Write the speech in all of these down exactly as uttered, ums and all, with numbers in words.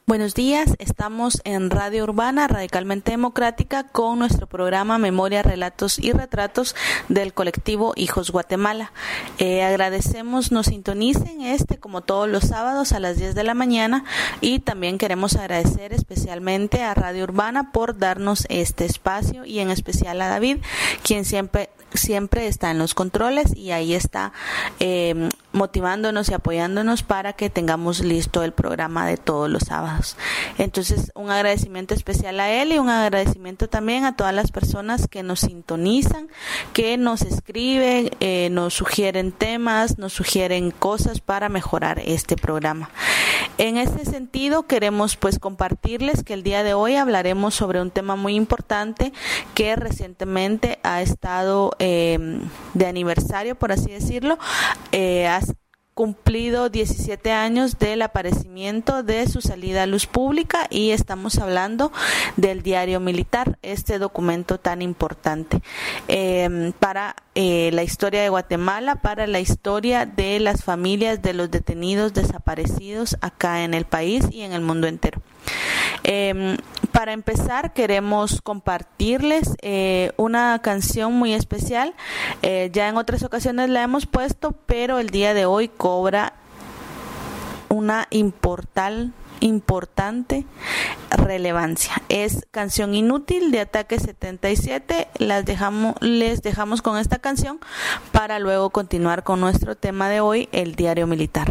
Buenos días, estamos en Radio Urbana Radicalmente Democrática con nuestro programa Memoria, Relatos y Retratos del colectivo Hijos Guatemala. Eh, agradecemos nos sintonicen este como todos los sábados a las diez de la mañana y también queremos agradecer especialmente a Radio Urbana por darnos este espacio y en especial a David, quien siempre siempre está en los controles y ahí está eh, motivándonos y apoyándonos para que tengamos listo el programa de todos los sábados. Entonces, un agradecimiento especial a él y un agradecimiento también a todas las personas que nos sintonizan, que nos escriben, eh, nos sugieren temas, nos sugieren cosas para mejorar este programa. En este sentido, queremos pues compartirles que el día de hoy hablaremos sobre un tema muy importante que recientemente ha estado eh, de aniversario, por así decirlo, eh, ha cumplido diecisiete años del aparecimiento de su salida a luz pública y estamos hablando del Diario Militar, este documento tan importante eh, para eh, la historia de Guatemala, para la historia de las familias de los detenidos desaparecidos acá en el país y en el mundo entero. Eh, para empezar queremos compartirles eh, una canción muy especial, eh, ya en otras ocasiones la hemos puesto, pero el día de hoy cobra una importal, importante relevancia. Es Canción Inútil de Ataque setenta y siete. Las dejamos, les dejamos con esta canción para luego continuar con nuestro tema de hoy, el Diario Militar.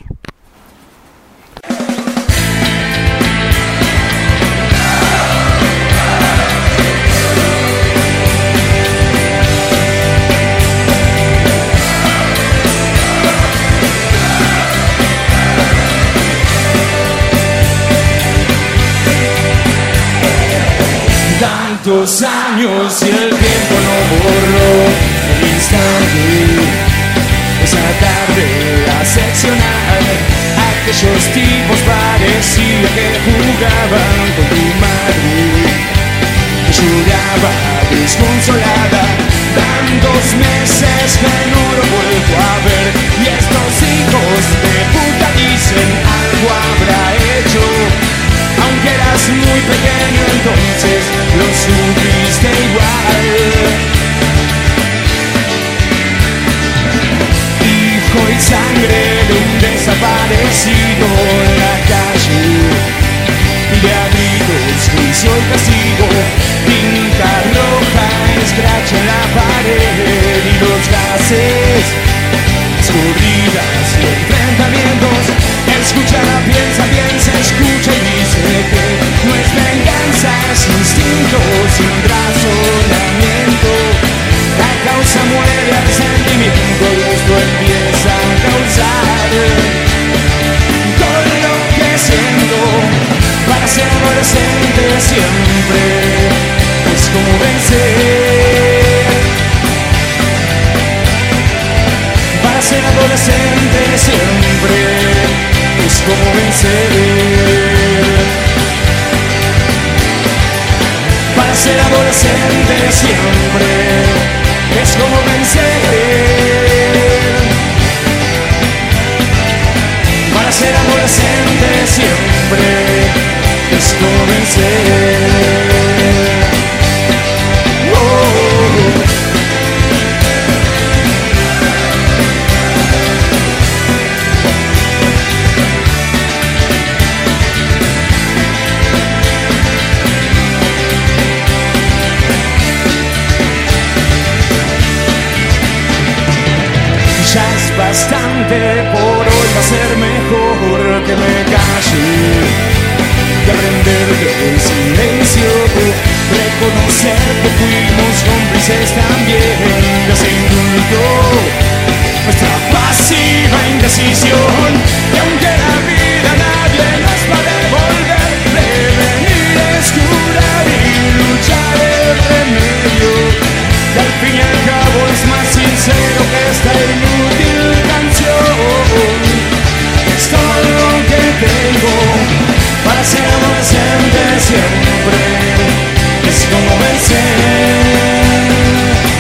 Tantos años y el tiempo no borró el instante, esa tarde a seccionar. Aquellos tipos parecía que jugaban con tu madre, que lloraba desconsolada. Tantos meses que no lo vuelvo a ver, y estos hijos de puta dicen algo habrá hecho. Aunque eras muy pequeño entonces lo supiste igual. Hijo y sangre de un desaparecido en la calle, y de abrigos, juicio y castigo, tinta roja, escracha en la pared y los gases, escurridas y enfrentamientos. Escucha, piensa, piensa, escucha y dice que no es venganza, es instinto sin razonamiento. La causa muere al sentimiento y esto empieza a causar todo lo que siento. Para ser adolescente siempre es como vencer. Para ser adolescente siempre es como vencer. Para ser adolescente siempre es como vencer. Para ser adolescente siempre es como vencer. Oh. Bastante por hoy va a ser mejor que me calle, que aprender del silencio, reconocer que fuimos cómplices también de ese indulto, nuestra pasiva indecisión. Y aunque la vida nadie nos va a devolver, prevenir es curar y luchar el remedio, que al fin y al cabo es más sincero que esta inútil canción. Es todo lo que tengo para ser adolescente siempre, es como vencer.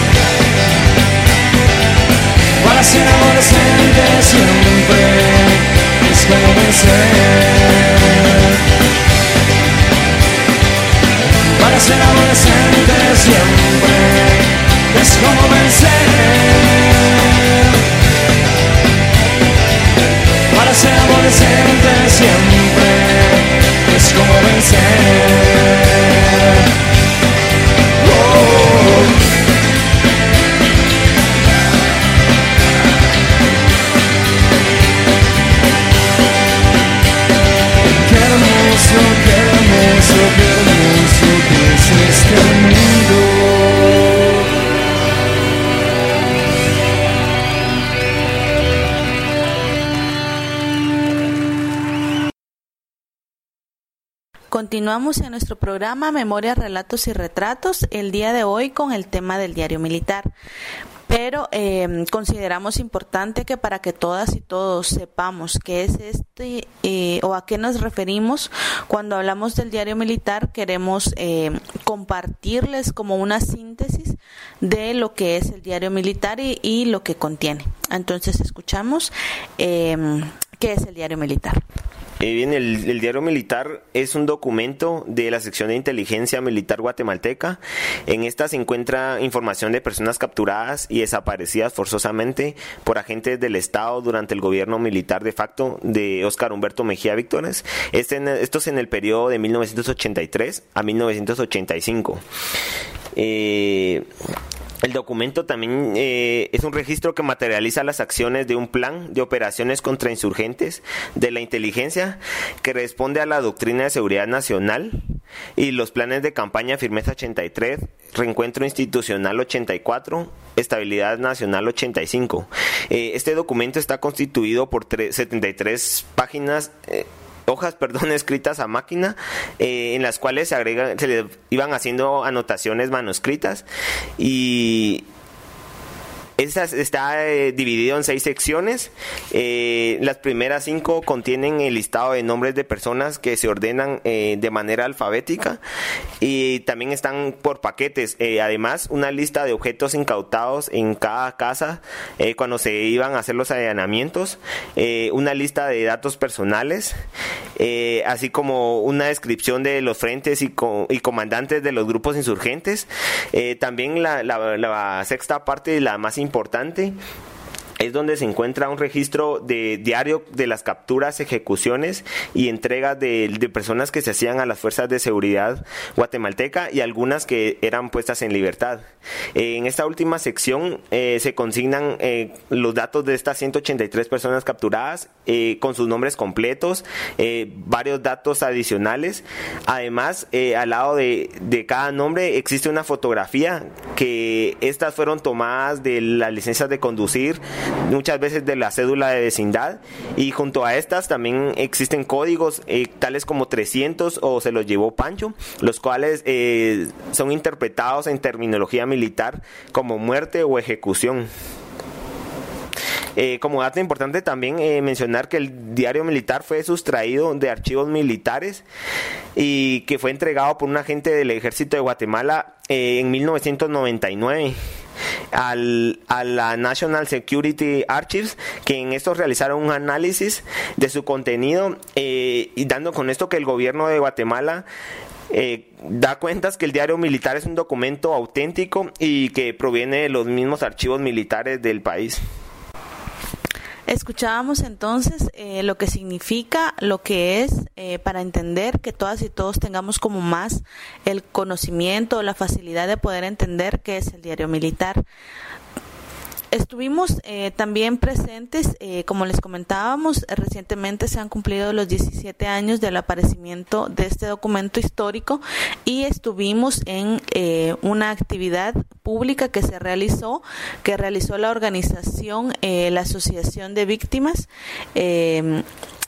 Continuamos en nuestro programa Memorias, Relatos y Retratos, el día de hoy con el tema del diario militar. Pero eh, consideramos importante que para que todas y todos sepamos qué es este eh, o a qué nos referimos cuando hablamos del diario militar, queremos eh, compartirles como una síntesis de lo que es el diario militar y, y lo que contiene. Entonces escuchamos eh, qué es el diario militar. Eh, bien, el, el diario militar es un documento de la sección de inteligencia militar guatemalteca. En esta se encuentra información de personas capturadas y desaparecidas forzosamente por agentes del Estado durante el gobierno militar de facto de Óscar Humberto Mejía Víctores. Este, esto es en el periodo de mil novecientos ochenta y tres a mil novecientos ochenta y cinco. Eh... El documento también eh, es un registro que materializa las acciones de un plan de operaciones contra insurgentes de la inteligencia que responde a la doctrina de seguridad nacional y los planes de campaña Firmeza ochenta y tres, Reencuentro Institucional ochenta y cuatro, Estabilidad Nacional ochenta y cinco. Eh, este documento está constituido por setenta y tres páginas eh, hojas, perdón, escritas a máquina, eh, en las cuales se agregan, se le iban haciendo anotaciones manuscritas y Esta está eh, dividido en seis secciones. Eh, las primeras cinco contienen el listado de nombres de personas que se ordenan eh, de manera alfabética y también están por paquetes. Eh, además, una lista de objetos incautados en cada casa eh, cuando se iban a hacer los allanamientos, eh, una lista de datos personales, eh, así como una descripción de los frentes y, co- y comandantes de los grupos insurgentes. Eh, también la, la, la sexta parte, la más importante, importante es donde se encuentra un registro de diario de las capturas, ejecuciones y entregas de, de personas que se hacían a las fuerzas de seguridad guatemalteca y algunas que eran puestas en libertad. Eh, en esta última sección eh, se consignan eh, los datos de estas ciento ochenta y tres personas capturadas eh, con sus nombres completos, eh, varios datos adicionales. Además, eh, al lado de, de cada nombre existe una fotografía que estas fueron tomadas de las licencias de conducir, muchas veces de la cédula de vecindad, y junto a estas también existen códigos eh, tales como trescientos o se los llevó Pancho, los cuales eh, son interpretados en terminología militar como muerte o ejecución. Eh, como dato importante también eh, mencionar que el diario militar fue sustraído de archivos militares y que fue entregado por un agente del ejército de Guatemala eh, en mil novecientos noventa y nueve. Al, a la National Security Archives, que en estos realizaron un análisis de su contenido eh, y dando con esto que el gobierno de Guatemala eh, da cuentas que el diario militar es un documento auténtico y que proviene de los mismos archivos militares del país. Escuchábamos entonces eh, lo que significa, lo que es, eh, para entender que todas y todos tengamos como más el conocimiento, la facilidad de poder entender qué es el diario militar. Estuvimos eh, también presentes, eh, como les comentábamos, recientemente se han cumplido los diecisiete años del aparecimiento de este documento histórico y estuvimos en eh, una actividad pública que se realizó, que realizó la organización, eh, la Asociación de Víctimas, eh,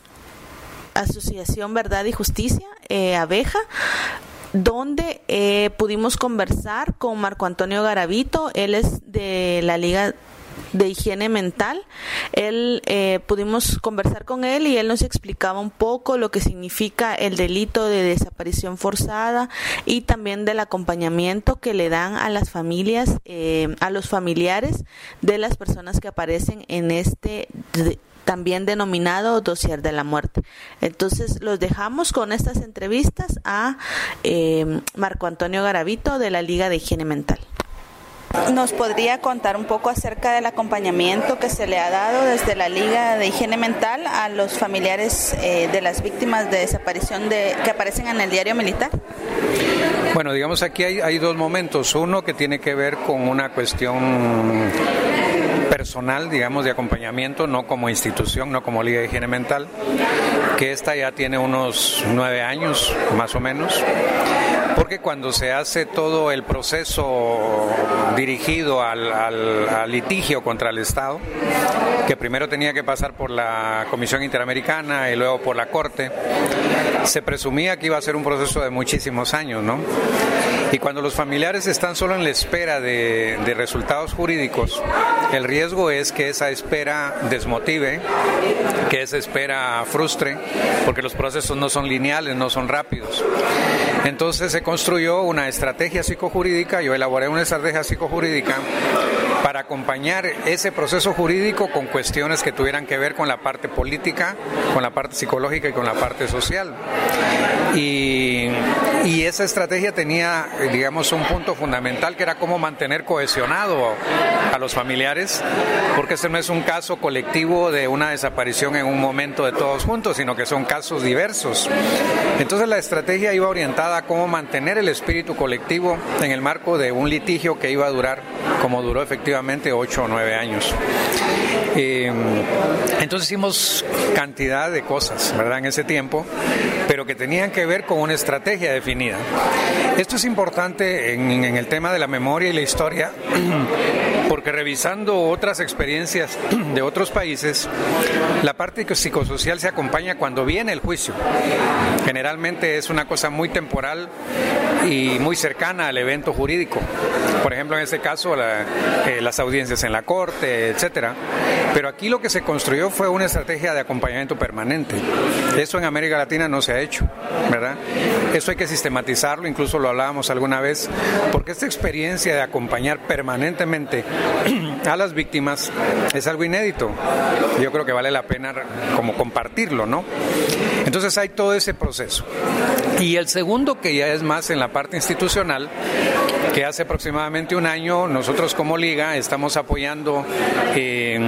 Asociación Verdad y Justicia, eh, Abeja, donde eh, pudimos conversar con Marco Antonio Garavito. Él es de la Liga de Higiene Mental. Él eh, pudimos conversar con él y él nos explicaba un poco lo que significa el delito de desaparición forzada y también del acompañamiento que le dan a las familias, eh, a los familiares de las personas que aparecen en este de, también denominado dossier de la muerte. Entonces los dejamos con estas entrevistas a eh, Marco Antonio Garavito de la Liga de Higiene Mental. ¿Nos podría contar un poco acerca del acompañamiento que se le ha dado desde la Liga de Higiene Mental a los familiares eh, de las víctimas de desaparición de, que aparecen en el diario militar? Bueno, digamos aquí hay, hay dos momentos. Uno que tiene que ver con una cuestión personal, digamos, de acompañamiento, no como institución, no como Liga de Higiene Mental. que esta ya tiene unos nueve años, más o menos, porque cuando se hace todo el proceso dirigido al, al, al litigio contra el Estado, que primero tenía que pasar por la Comisión Interamericana y luego por la Corte, se presumía que iba a ser un proceso de muchísimos años, ¿no? Y cuando los familiares están solo en la espera de, de resultados jurídicos, el riesgo es que esa espera desmotive, que esa espera frustre, porque los procesos no son lineales, no son rápidos. Entonces se construyó una estrategia psicojurídica, yo elaboré una estrategia psicojurídica para acompañar ese proceso jurídico con cuestiones que tuvieran que ver con la parte política, con la parte psicológica y con la parte social. Y, y esa estrategia tenía, digamos, un punto fundamental, que era cómo mantener cohesionado a los familiares, porque este no es un caso colectivo de una desaparición en un momento de todos juntos, sino que son casos diversos. Entonces la estrategia iba orientada a cómo mantener el espíritu colectivo en el marco de un litigio que iba a durar, como duró efectivamente, ocho o nueve años. Eh, entonces hicimos cantidad de cosas, ¿verdad?, en ese tiempo, pero que tenían que ver con una estrategia definida. Esto es importante en, en el tema de la memoria y la historia, porque revisando otras experiencias de otros países, la parte psicosocial se acompaña cuando viene el juicio. Generalmente es una cosa muy temporal y muy cercana al evento jurídico. Por ejemplo, en este caso, la, eh, las audiencias en la corte, etcétera. Pero aquí lo que se construyó fue una estrategia de acompañamiento permanente. Eso en América Latina no se ha hecho, ¿verdad? Eso hay que sistematizarlo, incluso lo hablábamos alguna vez, porque esta experiencia de acompañar permanentemente a las víctimas es algo inédito. Yo creo que vale la pena como compartirlo, ¿no? Entonces hay todo ese proceso. Y el segundo, que ya es más en la parte institucional, que hace aproximadamente un año nosotros como Liga estamos apoyando eh,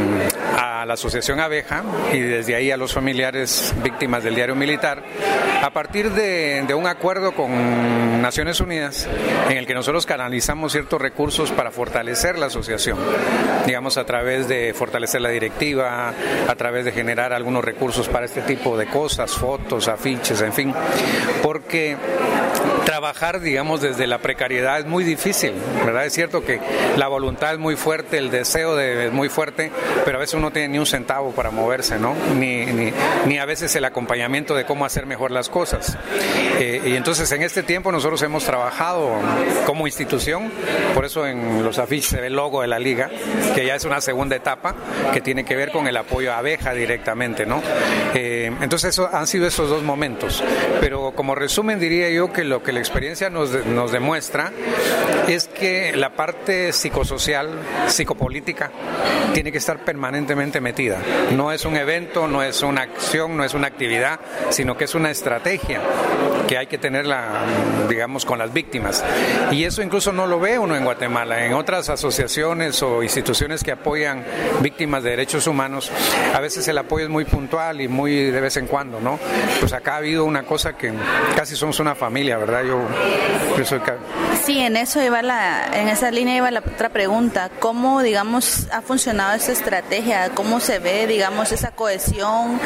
a la Asociación Abeja y desde ahí a los familiares víctimas del Diario Militar, a partir de, de un acuerdo con Naciones Unidas en el que nosotros canalizamos ciertos recursos para fortalecer la asociación, digamos a través de fortalecer la directiva, a través de generar algunos recursos para este tipo de cosas, fotos, afiches, en fin, porque trabajar, digamos, desde la precariedad es muy difícil, ¿verdad? Es cierto que la voluntad es muy fuerte, el deseo de, es muy fuerte, pero a veces uno no tiene ni un centavo para moverse, ¿no? Ni, ni, ni a veces el acompañamiento de cómo hacer mejor las cosas. Eh, y entonces en este tiempo nosotros hemos trabajado como institución, por eso en los afiches se ve el logo de la Liga, que ya es una segunda etapa que tiene que ver con el apoyo a Abeja directamente, ¿no? Eh, entonces eso, han sido esos dos momentos, pero como resumen diría yo que lo que la experiencia nos, nos demuestra es que la parte psicosocial, psicopolítica, tiene que estar permanentemente metida. No es un evento, no es una acción, no es una actividad, sino que es una estrategia que hay que tenerla, digamos, con las víctimas. Y eso incluso no lo ve uno en Guatemala. En otras asociaciones o instituciones que apoyan víctimas de derechos humanos, a veces el apoyo es muy puntual y muy de vez en cuando, ¿no? Pues acá ha habido una cosa que casi somos una familia, ¿verdad? Yo, yo soy... Sí, en eso iba la, en esa línea iba la otra pregunta. ¿Cómo, digamos, ha funcionado esta estrategia? ¿Cómo se ve, digamos, esa cohesión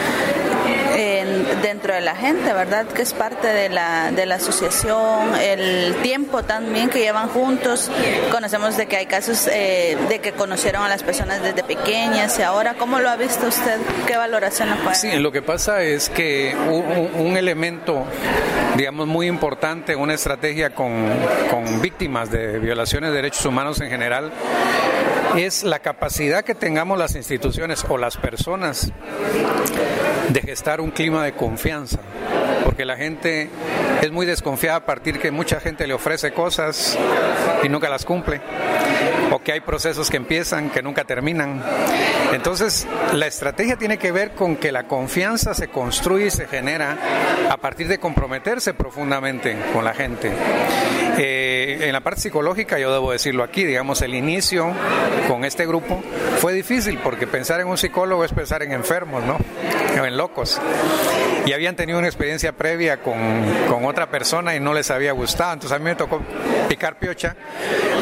en, dentro de la gente, verdad? Que es parte de la, de la asociación, el tiempo también que llevan juntos. Conocemos de que hay casos eh, de que conocieron a las personas desde pequeñas y ahora, ¿cómo lo ha visto usted? ¿Qué valoración le puede? Sí, lo que pasa es que un, un elemento, digamos, muy importante, una estrategia con, con víctimas de violaciones de derechos humanos en general, es la capacidad que tengamos las instituciones o las personas de gestar un clima de confianza, porque la gente es muy desconfiada a partir que mucha gente le ofrece cosas y nunca las cumple, o que hay procesos que empiezan que nunca terminan. Entonces la estrategia tiene que ver con que la confianza se construye y se genera a partir de comprometerse profundamente con la gente. Eh, en la parte psicológica, yo debo decirlo aquí, digamos, el inicio con este grupo fue difícil, porque pensar en un psicólogo es pensar en enfermos, ¿no? En locos. Y habían tenido una experiencia previa con, con otra persona y no les había gustado, entonces a mí me tocó picar piocha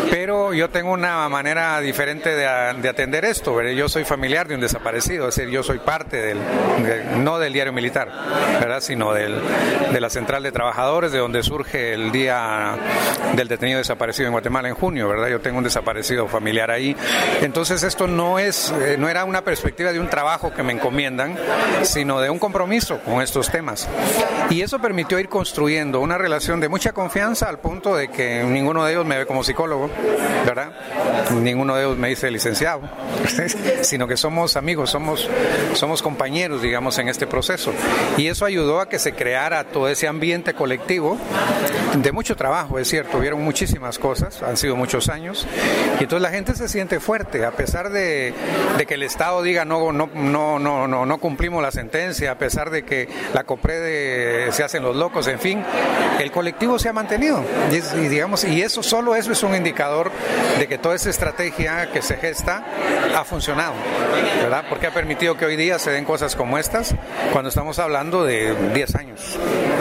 Pero yo tengo una manera diferente de, de atender esto, ¿verdad? Yo soy familiar de un desaparecido, es decir, yo soy parte del, de, no del diario militar, ¿verdad? Sino del, de la central de trabajadores, de donde surge el día del detenido desaparecido en Guatemala en junio, ¿verdad? Yo tengo un desaparecido familiar ahí. Entonces esto no es, eh, no era una perspectiva de un trabajo que me encomiendan, sino de un compromiso con estos temas. Y eso permitió ir construyendo una relación de mucha confianza al punto de que ninguno de ellos me ve como psicólogo, ¿verdad? Ninguno de ellos me dice licenciado, sino que somos amigos, somos, somos compañeros, digamos, en este proceso. Y eso ayudó a que se creara todo ese ambiente colectivo de mucho trabajo, es cierto, hubieron muchísimas cosas, han sido muchos años, y entonces la gente se siente fuerte, a pesar de, de que el Estado diga no, no, no, no, no, no cumplimos la sentencia, a pesar de que la COPRED se hacen los locos, en fin, el colectivo se ha mantenido, y, es, y digamos, y eso solo eso es un indicador de que toda esa estrategia que se gesta ha funcionado, ¿verdad? Porque ha permitido que hoy día se den cosas como estas, cuando estamos hablando de diez años.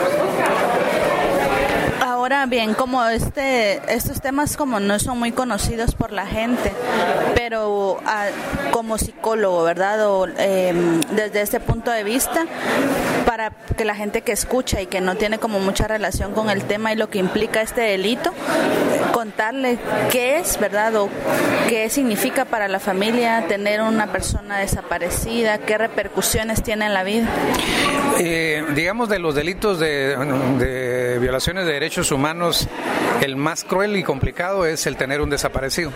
Ahora bien, como este, estos temas como no son muy conocidos por la gente, pero a, como psicólogo, ¿verdad? O, eh, desde este punto de vista, para que la gente que escucha y que no tiene como mucha relación con el tema y lo que implica este delito, contarle qué es, ¿verdad? O qué significa para la familia tener una persona desaparecida, qué repercusiones tiene en la vida. Eh, digamos, de los delitos de, de violaciones de derechos humanos, el más cruel y complicado es el tener un desaparecido.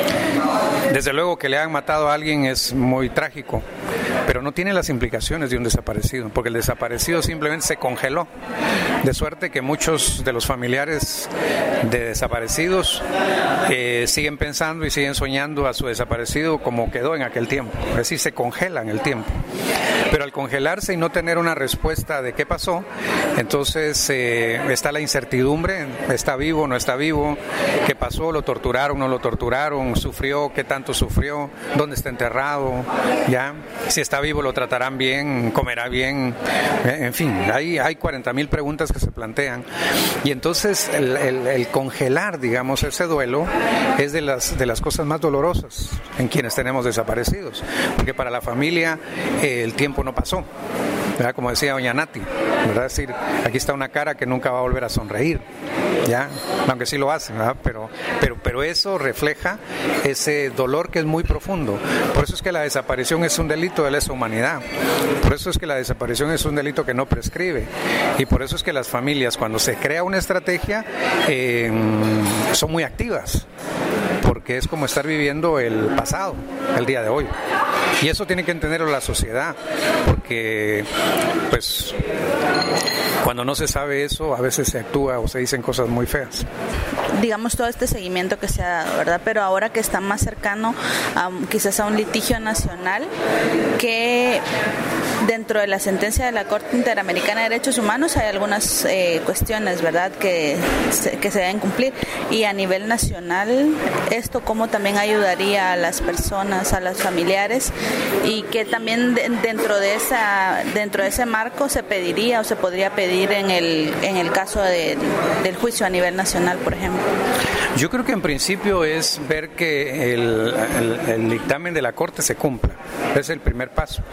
Desde luego que le han matado a alguien es muy trágico, pero no tiene las implicaciones de un desaparecido, porque el desaparecido simplemente se congeló, de suerte que muchos de los familiares de desaparecidos eh, siguen pensando y siguen soñando a su desaparecido como quedó en aquel tiempo, es decir, se congelan el tiempo. Pero al congelarse y no tener una respuesta de qué pasó, entonces eh, está la incertidumbre, está vivo, no está vivo, qué pasó, lo torturaron, no lo torturaron, sufrió, qué tanto sufrió, dónde está enterrado, ya, si está vivo lo tratarán bien, comerá bien, en fin, hay, hay cuarenta mil preguntas que se plantean. Y entonces el, el, el congelar, digamos, ese duelo es de las, de las cosas más dolorosas en quienes tenemos desaparecidos, porque para la familia eh, el tiempo no pasó, ¿verdad? Como decía doña Nati, ¿verdad? Es decir, aquí está una cara que nunca va a volver a sonreír, ¿ya? Aunque sí lo hace, ¿verdad? Pero, pero, pero eso refleja ese dolor que es muy profundo. Por eso es que la desaparición es un delito de lesa humanidad. Por eso es que la desaparición es un delito que no prescribe. Y por eso es que las familias, cuando se crea una estrategia, eh, son muy activas, porque es como estar viviendo el pasado, el día de hoy. Y eso tiene que entenderlo la sociedad, porque pues cuando no se sabe eso, a veces se actúa o se dicen cosas muy feas. Digamos, todo este seguimiento que se ha dado, ¿verdad? Pero ahora que está más cercano a, quizás a un litigio nacional, que dentro de la sentencia de la Corte Interamericana de Derechos Humanos hay algunas eh, cuestiones, ¿verdad?, que se, que se deben cumplir. Y a nivel nacional, esto cómo también ayudaría a las personas, a los familiares, y que también de, dentro de esa dentro de ese marco se pediría o se podría pedir en el en el caso de, del juicio a nivel nacional, por ejemplo. Yo creo que en principio es ver que el, el, el dictamen de la Corte se cumpla. Es el primer paso.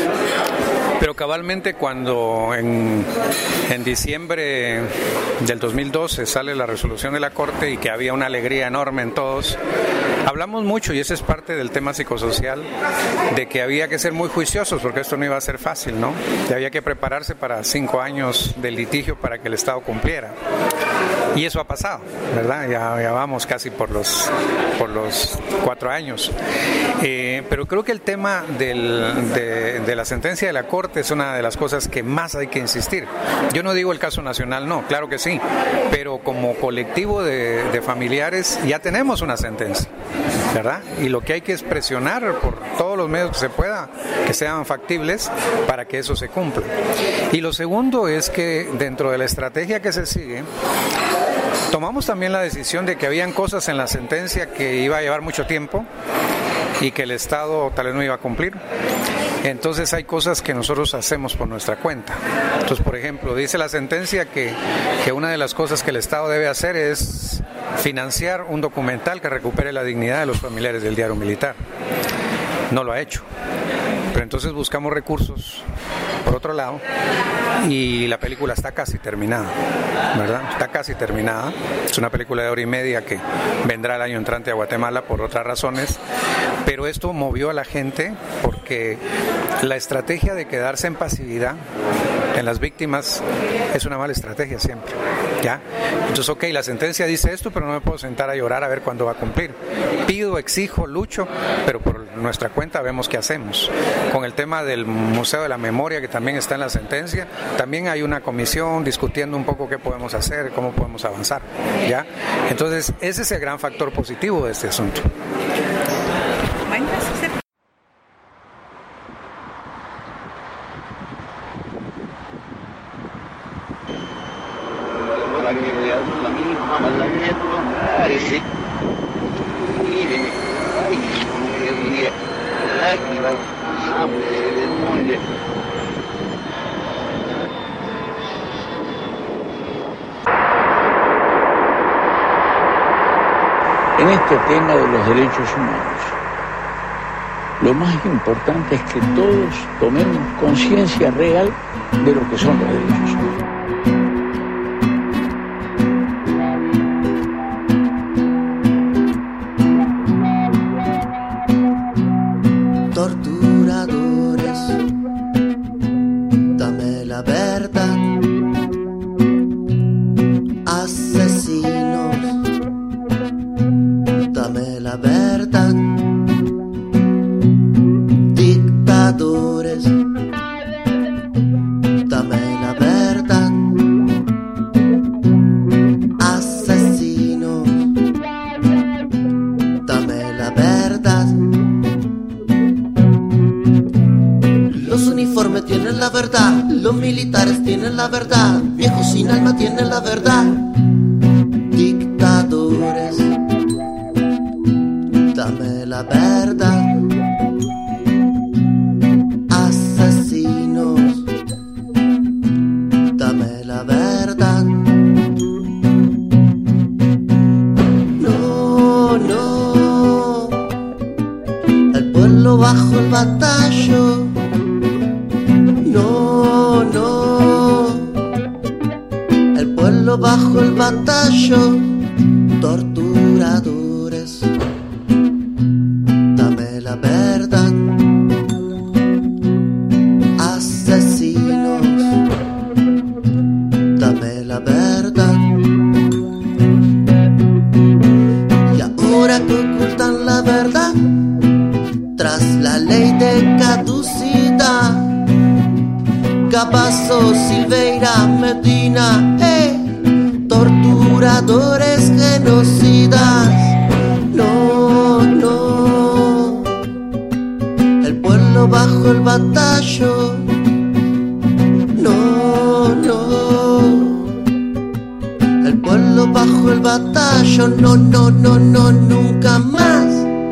Pero cabalmente cuando en, en diciembre del dos mil doce sale la resolución de la Corte y que había una alegría enorme en todos, hablamos mucho, y ese es parte del tema psicosocial, de que había que ser muy juiciosos porque esto no iba a ser fácil, ¿no? Y había que prepararse para cinco años de litigio para que el Estado cumpliera. Y eso ha pasado, ¿verdad? Ya, ya vamos casi por los, por los cuatro años. Eh, pero creo que el tema del, de, de la sentencia de la Corte es una de las cosas que más hay que insistir. Yo no digo el caso nacional, no, claro que sí, pero como colectivo de, de familiares ya tenemos una sentencia, ¿verdad? Y lo que hay que es presionar por todos los medios que se pueda, que sean factibles para que eso se cumpla. Y lo segundo es que dentro de la estrategia que se sigue, tomamos también la decisión de que habían cosas en la sentencia que iba a llevar mucho tiempo y que el Estado tal vez no iba a cumplir. Entonces hay cosas que nosotros hacemos por nuestra cuenta. Entonces, por ejemplo, dice la sentencia que, que una de las cosas que el Estado debe hacer es financiar un documental que recupere la dignidad de los familiares del diario militar. No lo ha hecho. Pero entonces buscamos recursos por otro lado y la película está casi terminada, ¿verdad? Está casi terminada. Es una película de hora y media que vendrá el año entrante a Guatemala por otras razones, pero esto movió a la gente porque la estrategia de quedarse en pasividad en las víctimas es una mala estrategia siempre, ¿ya? Entonces, ok, la sentencia dice esto, pero no me puedo sentar a llorar a ver cuándo va a cumplir. Pido, exijo, lucho, pero por nuestra cuenta vemos qué hacemos. Con el tema del Museo de la Memoria, que también está en la sentencia, también hay una comisión discutiendo un poco qué podemos hacer, cómo podemos avanzar, ¿ya? Entonces, ese es el gran factor positivo de este asunto. En este tema de los derechos humanos, lo más importante es que todos tomemos conciencia real de lo que son los derechos humanos. Torturadores, dame la verdad. Asesinos, dame la verdad. Dictadores, dame la verdad. Asesinos, dame la verdad. Los uniformes tienen la verdad, los militares tienen la verdad, viejos sin alma tienen la verdad. Dictadores, dame la verdad. Asesinos, dame la verdad. No, no, el pueblo bajo el batallo. No, no, el pueblo bajo el batallo. Torturadores, dame la verdad. Asesinos, dame la verdad. Y ahora que ocultan la verdad tras la ley de caducidad, Capazo, Silveira, Medina, eh, torturadores, genocidas. No, no, el pueblo bajo el batallo. No, no, el pueblo bajo el batallo. No, no, no, no, nunca más.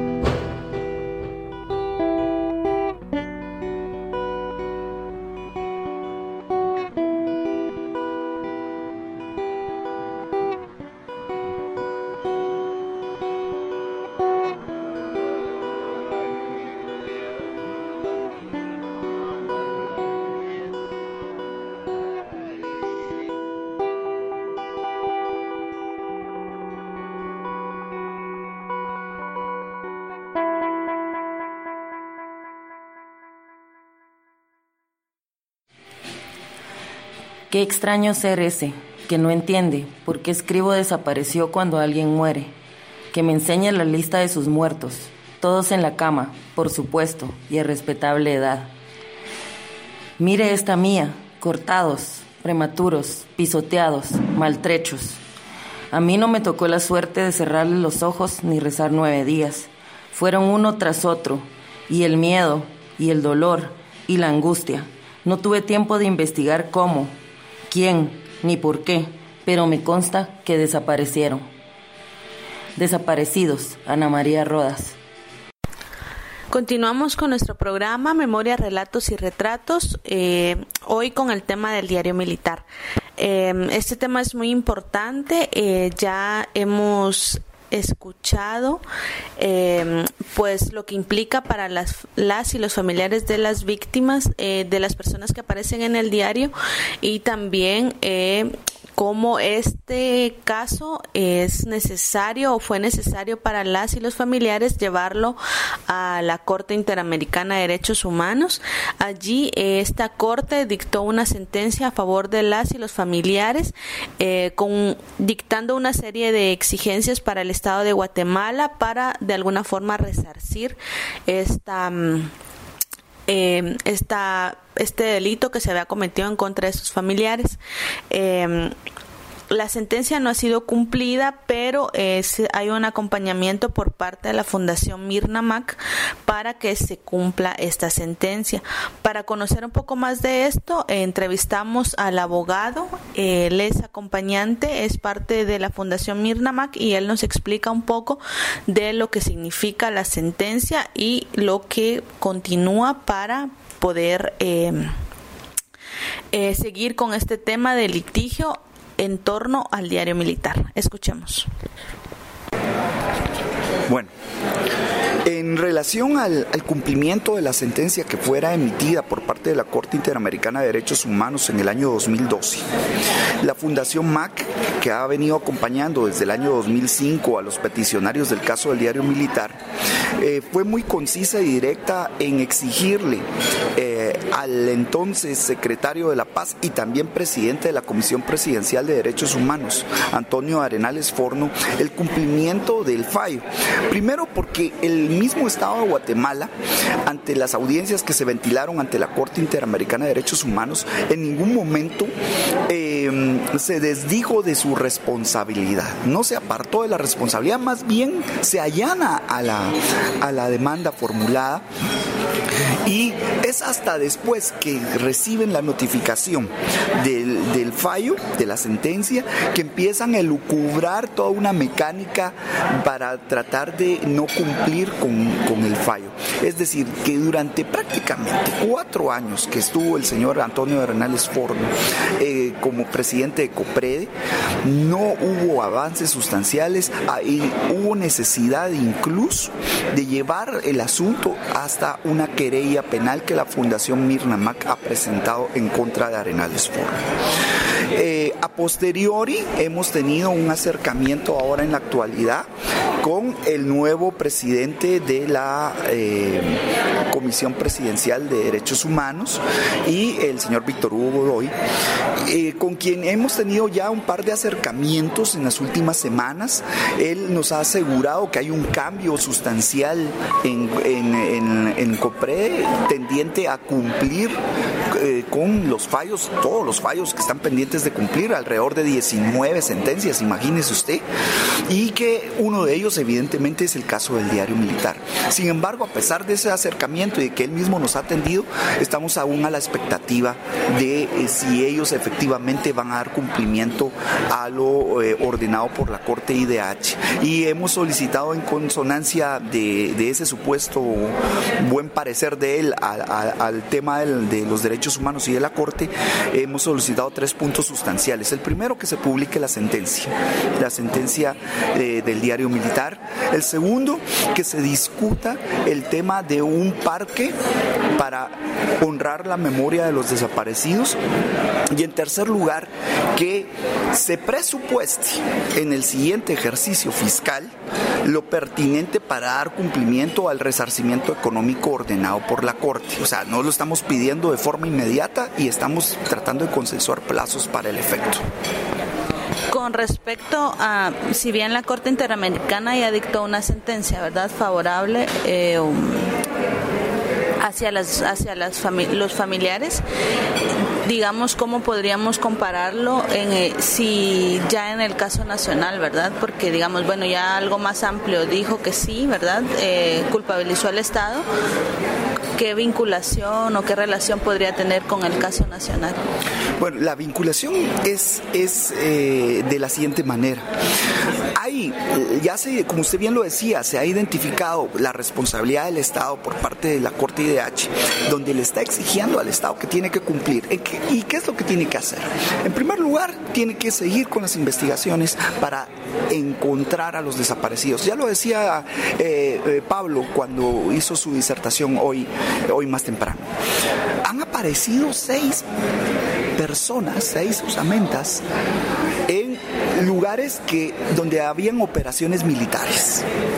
Qué extraño ser ese, que no entiende por qué escribo desapareció cuando alguien muere, que me enseña la lista de sus muertos, todos en la cama, por supuesto, y a respetable edad. Mire esta mía, cortados, prematuros, pisoteados, maltrechos. A mí no me tocó la suerte de cerrarle los ojos ni rezar nueve días. Fueron uno tras otro, y el miedo, y el dolor, y la angustia. No tuve tiempo de investigar cómo, quién, ni por qué, pero me consta que desaparecieron. Desaparecidos, Ana María Rodas. Continuamos con nuestro programa Memoria, Relatos y Retratos, eh, hoy con el tema del diario militar. Eh, este tema es muy importante. Eh, ya hemos escuchado eh, pues lo que implica para las las y los familiares de las víctimas, eh, de las personas que aparecen en el diario, y también eh, cómo este caso es necesario o fue necesario para las y los familiares llevarlo a la Corte Interamericana de Derechos Humanos. Allí eh, esta corte dictó una sentencia a favor de las y los familiares, eh, con dictando una serie de exigencias para el Estado de Guatemala para de alguna forma resarcir esta eh, esta este delito que se había cometido en contra de sus familiares. Eh, La sentencia no ha sido cumplida, pero es, hay un acompañamiento por parte de la Fundación Mirnamac para que se cumpla esta sentencia. Para conocer un poco más de esto, eh, entrevistamos al abogado, eh, él es acompañante, es parte de la Fundación Mirnamac, y él nos explica un poco de lo que significa la sentencia y lo que continúa para poder eh, eh, seguir con este tema de litigio en torno al diario militar. Escuchemos. Bueno, en relación al, al cumplimiento de la sentencia que fuera emitida por parte de la Corte Interamericana de Derechos Humanos en el año dos mil doce, la Fundación M A C, que ha venido acompañando desde el año dos mil cinco a los peticionarios del caso del diario militar, eh, fue muy concisa y directa en exigirle eh, al entonces secretario de la Paz y también presidente de la Comisión Presidencial de Derechos Humanos, Antonio Arenales Forno, el cumplimiento del fallo. Primero porque el mismo Estado de Guatemala, ante las audiencias que se ventilaron ante la Corte Interamericana de Derechos Humanos, en ningún momento eh, se desdijo de su responsabilidad, no se apartó de la responsabilidad, más bien se allana a la, a la demanda formulada, y es hasta después que reciben la notificación del, del fallo, de la sentencia, que empiezan a elucubrar toda una mecánica para tratar de no cumplir con, con el fallo. Es decir, que durante prácticamente cuatro años que estuvo el señor Antonio Arenales Forno eh, como presidente de COPREDE, no hubo avances sustanciales, y hubo necesidad incluso de llevar el asunto hasta una querella penal que la Fundación Mirnamac ha presentado en contra de Arenales Forno. Eh, a posteriori hemos tenido un acercamiento ahora en la actualidad con el nuevo presidente de la eh, Comisión Presidencial de Derechos Humanos y el señor Víctor Hugo Godoy, eh, con quien hemos tenido ya un par de acercamientos en las últimas semanas. Él nos ha asegurado que hay un cambio sustancial en, en, en, en COPREDE tendiente a cumplir eh, con los fallos, todos los fallos que están pendientes de cumplir, alrededor de diecinueve sentencias, imagínese usted, y que uno de ellos evidentemente es el caso del diario militar. Sin embargo, a pesar de ese acercamiento y de que él mismo nos ha atendido, estamos aún a la expectativa de eh, si ellos efectivamente van a dar cumplimiento a lo eh, ordenado por la Corte I D H, y hemos solicitado en consonancia de, de ese supuesto buen parecer de él a, a, al tema del, de los derechos humanos y de la Corte, hemos solicitado tres puntos sustanciales. El primero, que se publique la sentencia, la sentencia eh, del diario militar. El segundo, que se discuta el tema de un parque para honrar la memoria de los desaparecidos. Y en tercer lugar, que se presupueste en el siguiente ejercicio fiscal lo pertinente para dar cumplimiento al resarcimiento económico ordenado por la Corte. O sea, no lo estamos pidiendo de forma inmediata y estamos tratando de consensuar plazos para el efecto. Con respecto a, si bien la Corte Interamericana ya dictó una sentencia, ¿verdad?, favorable eh, um, hacia las hacia las fami- los familiares, digamos, ¿cómo podríamos compararlo en, eh, si ya en el caso nacional, ¿verdad? Porque, digamos, bueno, ya algo más amplio dijo que sí, ¿verdad? Eh, culpabilizó al Estado. ¿qué vinculación o qué relación podría tener con el caso nacional? Bueno, la vinculación es, es eh, de la siguiente manera. Hay, ya se, como usted bien lo decía, se ha identificado la responsabilidad del Estado por parte de la Corte I D H, donde le está exigiendo al Estado que tiene que cumplir. ¿Y qué es lo que tiene que hacer? En primer lugar, tiene que seguir con las investigaciones para encontrar a los desaparecidos. Ya lo decía eh, eh, Pablo cuando hizo su disertación hoy, hoy más temprano. Han aparecido seis personas, seis osamentas en lugares que, donde habían operaciones militares.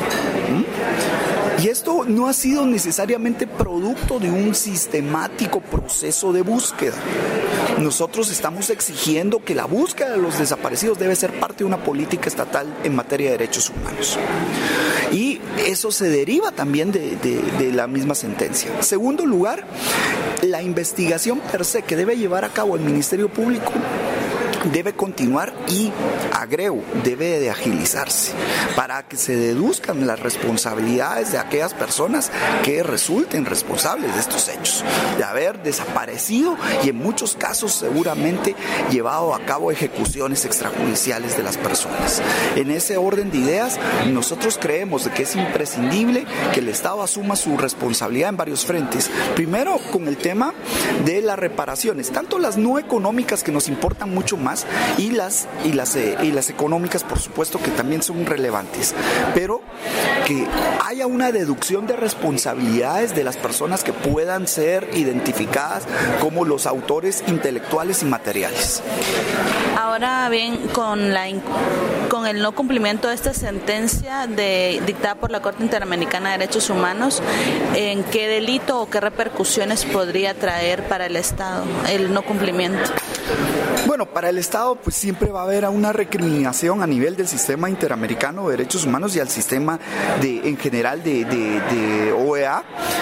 ¿Mm? Y esto no ha sido necesariamente producto de un sistemático proceso de búsqueda. Nosotros estamos exigiendo que la búsqueda de los desaparecidos debe ser parte de una política estatal en materia de derechos humanos. Y eso se deriva también de, de, de la misma sentencia. En segundo lugar, la investigación per se que debe llevar a cabo el Ministerio Público debe continuar y, agrego, debe de agilizarse para que se deduzcan las responsabilidades de aquellas personas que resulten responsables de estos hechos, de haber desaparecido y en muchos casos seguramente llevado a cabo ejecuciones extrajudiciales de las personas. En ese orden de ideas, nosotros creemos de que es imprescindible que el Estado asuma su responsabilidad en varios frentes. Primero, con el tema de las reparaciones, tanto las no económicas, que nos importan mucho más, y las y las eh, y las económicas, por supuesto, que también son relevantes, pero que haya una deducción de responsabilidades de las personas que puedan ser identificadas como los autores intelectuales y materiales. Ahora bien, con la con el no cumplimiento de esta sentencia de, dictada por la Corte Interamericana de Derechos Humanos, ¿en qué delito o qué repercusiones podría traer para el Estado el no cumplimiento? Bueno, para el Estado pues siempre va a haber una recriminación a nivel del sistema interamericano de derechos humanos y al sistema de, en general de, de, de O E A.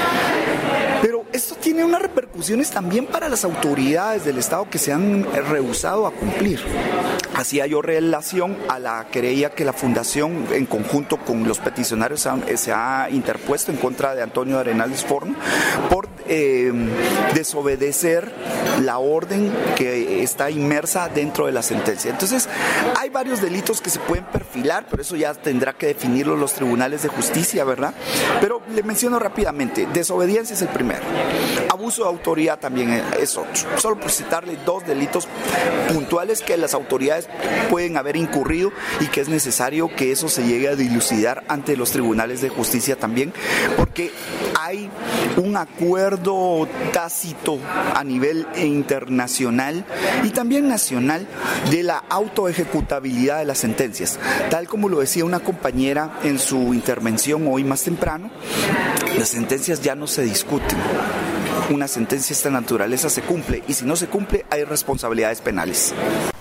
Pero esto tiene unas repercusiones también para las autoridades del Estado que se han rehusado a cumplir. Hacía yo relación a la querella que la Fundación, en conjunto con los peticionarios, se ha interpuesto en contra de Antonio Arenales Forno por eh, desobedecer la orden que está inmersa dentro de la sentencia. Entonces, hay varios delitos que se pueden perfilar, pero eso ya tendrá que definirlo los tribunales de justicia, ¿verdad? Pero le menciono rápidamente, desobediencia es el primero. Abuso de autoridad también es otro. Solo por citarle dos delitos puntuales que las autoridades pueden haber incurrido y que es necesario que eso se llegue a dilucidar ante los tribunales de justicia también, porque hay un acuerdo tácito a nivel internacional y también nacional de la autoejecutabilidad de las sentencias. Tal como lo decía una compañera en su intervención hoy más temprano, las sentencias ya no se discuten. Una sentencia de esta naturaleza se cumple y si no se cumple hay responsabilidades penales.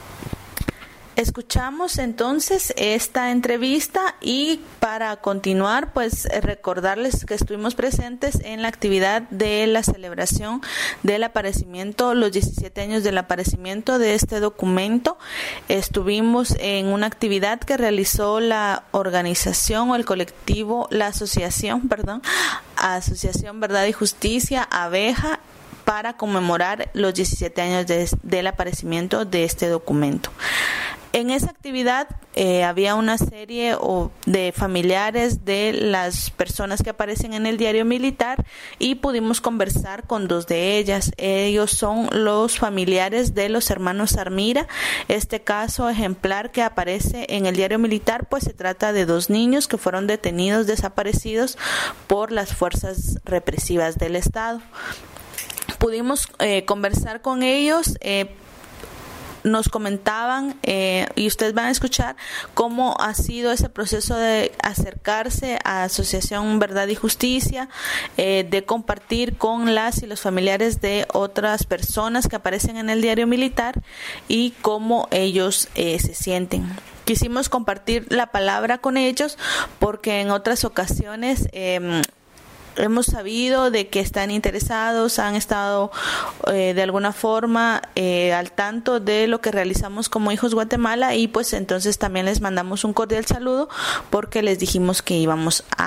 Escuchamos entonces esta entrevista y para continuar, pues recordarles que estuvimos presentes en la actividad de la celebración del aparecimiento, los diecisiete años del aparecimiento de este documento. Estuvimos en una actividad que realizó la organización o el colectivo, la asociación, perdón, Asociación Verdad y Justicia, Abeja, para conmemorar los diecisiete años de, del aparecimiento de este documento. En esa actividad eh, había una serie o, de familiares de las personas que aparecen en el diario militar y pudimos conversar con dos de ellas. Ellos son los familiares de los hermanos Armira. Este caso ejemplar que aparece en el diario militar, pues se trata de dos niños que fueron detenidos, desaparecidos por las fuerzas represivas del Estado. Pudimos eh, conversar con ellos. Eh, Nos comentaban, eh, y ustedes van a escuchar cómo ha sido ese proceso de acercarse a Asociación Verdad y Justicia, eh, de compartir con las y los familiares de otras personas que aparecen en el diario militar y cómo ellos eh, se sienten. Quisimos compartir la palabra con ellos porque en otras ocasiones eh, hemos sabido de que están interesados, han estado eh, de alguna forma eh, al tanto de lo que realizamos como Hijos Guatemala y pues entonces también les mandamos un cordial saludo porque les dijimos que íbamos a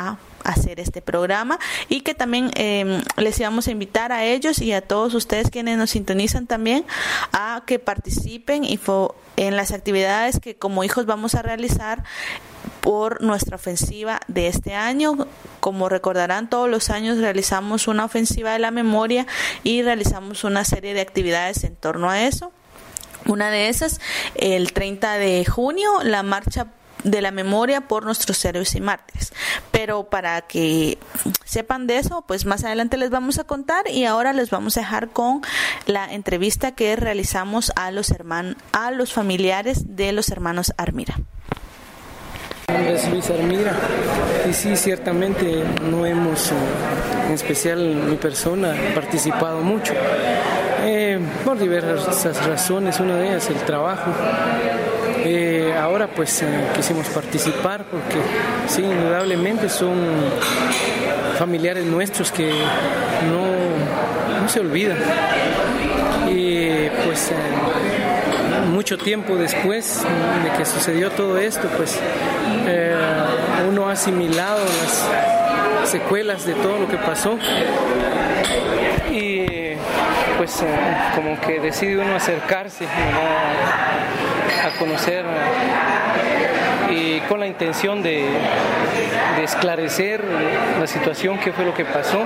hacer este programa y que también eh, les íbamos a invitar a ellos y a todos ustedes quienes nos sintonizan también a que participen y fo- en las actividades que como hijos vamos a realizar por nuestra ofensiva de este año. Como recordarán, todos los años realizamos una ofensiva de la memoria y realizamos una serie de actividades en torno a eso. Una de esas, el treinta de junio, la marcha de la memoria por nuestros héroes y mártires. Pero para que sepan de eso, pues más adelante les vamos a contar y ahora les vamos a dejar con la entrevista que realizamos a los hermanos, a los familiares de los hermanos Armira. Mi nombre es Luis Armira y sí, ciertamente no hemos, en especial mi persona, participado mucho eh, por diversas razones, una de ellas el trabajo. Eh, ahora pues eh, quisimos participar porque sí, indudablemente son familiares nuestros que no, no se olvidan y pues eh, mucho tiempo después de que sucedió todo esto pues eh, uno ha asimilado las secuelas de todo lo que pasó y pues eh, como que decide uno acercarse, ¿verdad?, a conocer y con la intención de, de esclarecer la situación, qué fue lo que pasó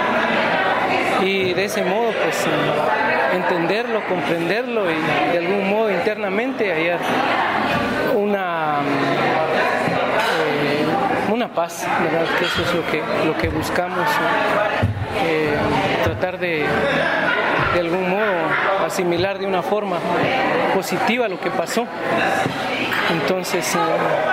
y de ese modo pues entenderlo, comprenderlo y de algún modo internamente hallar una eh, una paz, ¿verdad?, que eso es lo que, lo que buscamos, eh, tratar de de algún modo asimilar de una forma positiva lo que pasó. Entonces eh,